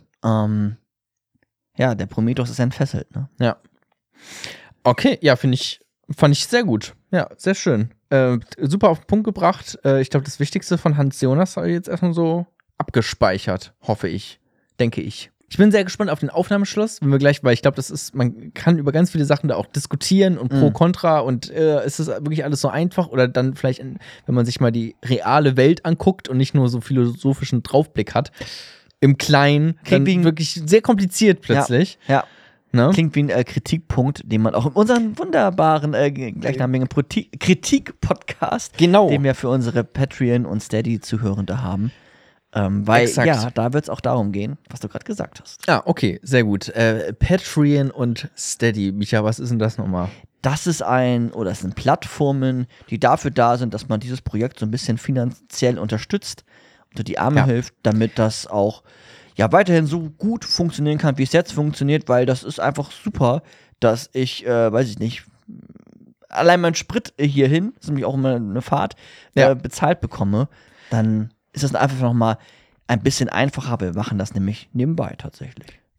Ja, der Prometheus ist entfesselt, ne? Ja. Okay, ja, fand ich sehr gut. Ja, sehr schön. Super auf den Punkt gebracht. Ich glaube, das Wichtigste von Hans Jonas habe ich jetzt erstmal so abgespeichert, hoffe ich. Denke ich. Ich bin sehr gespannt auf den Aufnahmeschluss, wenn wir gleich, weil ich glaube, man kann über ganz viele Sachen da auch diskutieren und pro, contra und ist das wirklich alles so einfach oder dann vielleicht, wenn man sich mal die reale Welt anguckt und nicht nur so philosophischen Draufblick hat, im Kleinen, dann wirklich sehr kompliziert plötzlich. Ja. Ne? Klingt wie ein Kritikpunkt, den man auch in unserem wunderbaren gleichnamigen Kritik-Podcast, Genau. den wir für unsere Patreon- und Steady-Zuhörende haben. Weil, Exakt. ja, da wird es auch darum gehen, was du gerade gesagt hast. Ah, okay, sehr gut. Patreon und Steady. Micha, was ist denn das nochmal? Das sind Plattformen, die dafür da sind, dass man dieses Projekt so ein bisschen finanziell unterstützt, unter die Arme hilft, damit das auch weiterhin so gut funktionieren kann, wie es jetzt funktioniert, weil das ist einfach super, dass ich, weiß ich nicht, allein mein Sprit hierhin, das ist nämlich auch immer eine Fahrt, bezahlt bekomme, dann ist das einfach nochmal ein bisschen einfacher. Wir machen das nämlich nebenbei tatsächlich.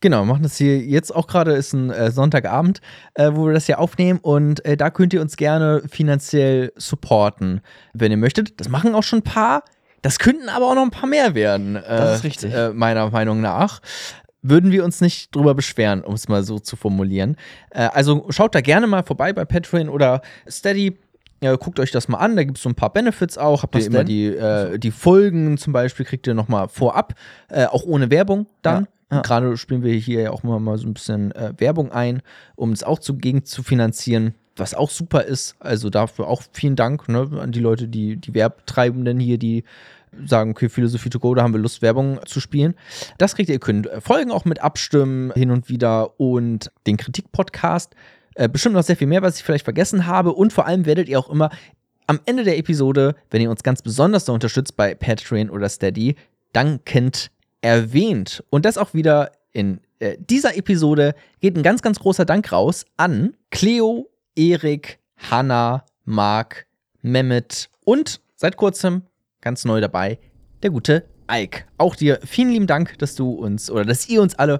Genau, wir machen das hier jetzt auch gerade, ist ein Sonntagabend, wo wir das hier aufnehmen und da könnt ihr uns gerne finanziell supporten, wenn ihr möchtet. Das machen auch schon ein paar, das könnten aber auch noch ein paar mehr werden. Das ist richtig. Meiner Meinung nach. Würden wir uns nicht drüber beschweren, um es mal so zu formulieren. Also schaut da gerne mal vorbei bei Patreon oder Steady. Guckt euch das mal an, da gibt es so ein paar Benefits auch. Habt ihr immer die Folgen zum Beispiel, kriegt ihr nochmal vorab, auch ohne Werbung dann. Ja. Gerade spielen wir hier ja auch mal so ein bisschen Werbung ein, um es auch zu finanzieren, was auch super ist. Also dafür auch vielen Dank, ne, an die Leute, die Werbtreibenden hier, die sagen, okay, Philosophie to go, da haben wir Lust, Werbung zu spielen. Das kriegt ihr. Ihr könnt Folgen auch mit abstimmen hin und wieder und den Kritik-Podcast. Bestimmt noch sehr viel mehr, was ich vielleicht vergessen habe. Und vor allem werdet ihr auch immer am Ende der Episode, wenn ihr uns ganz besonders da unterstützt bei Patreon oder Steady, dankend erwähnt. Und das auch wieder in dieser Episode geht ein ganz, ganz großer Dank raus an Cleo, Erik, Hanna, Marc, Mehmet und seit kurzem ganz neu dabei, der gute Ike. Auch dir vielen lieben Dank, dass ihr uns alle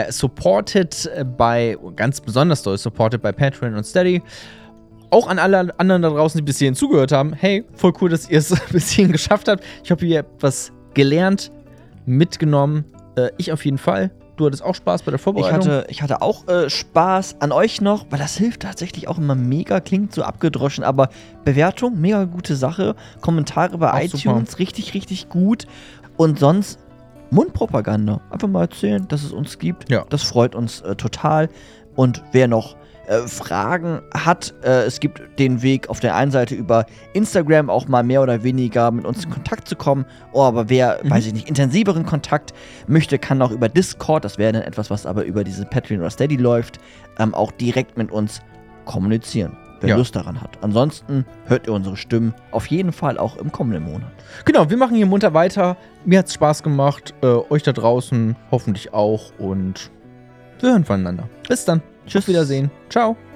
supportet ganz besonders doll supportet bei Patreon und Steady. Auch an alle anderen da draußen, die bis hierhin zugehört haben. Hey, voll cool, dass ihr es bis hierhin geschafft habt. Ich hoffe, ihr habt was gelernt, mitgenommen. Ich auf jeden Fall. Du hattest auch Spaß bei der Vorbereitung? Ich hatte auch Spaß an euch noch, weil das hilft tatsächlich auch immer mega, klingt so abgedroschen, aber Bewertung, mega gute Sache. Kommentare bei auch iTunes, super. richtig, richtig gut. Und sonst Mundpropaganda. Einfach mal erzählen, dass es uns gibt. Ja. Das freut uns total. Und wer noch Fragen hat, es gibt den Weg auf der einen Seite über Instagram auch mal mehr oder weniger mit uns in Kontakt zu kommen. Oh, aber wer, weiß ich nicht, intensiveren Kontakt möchte, kann auch über Discord, das wäre dann etwas, was aber über diese Patreon oder Steady läuft, auch direkt mit uns kommunizieren, wer Lust daran hat. Ansonsten hört ihr unsere Stimmen auf jeden Fall auch im kommenden Monat. Genau, wir machen hier munter weiter. Mir hat's Spaß gemacht, euch da draußen hoffentlich auch und wir hören voneinander. Bis dann. Tschüss, Wiedersehen. Ciao.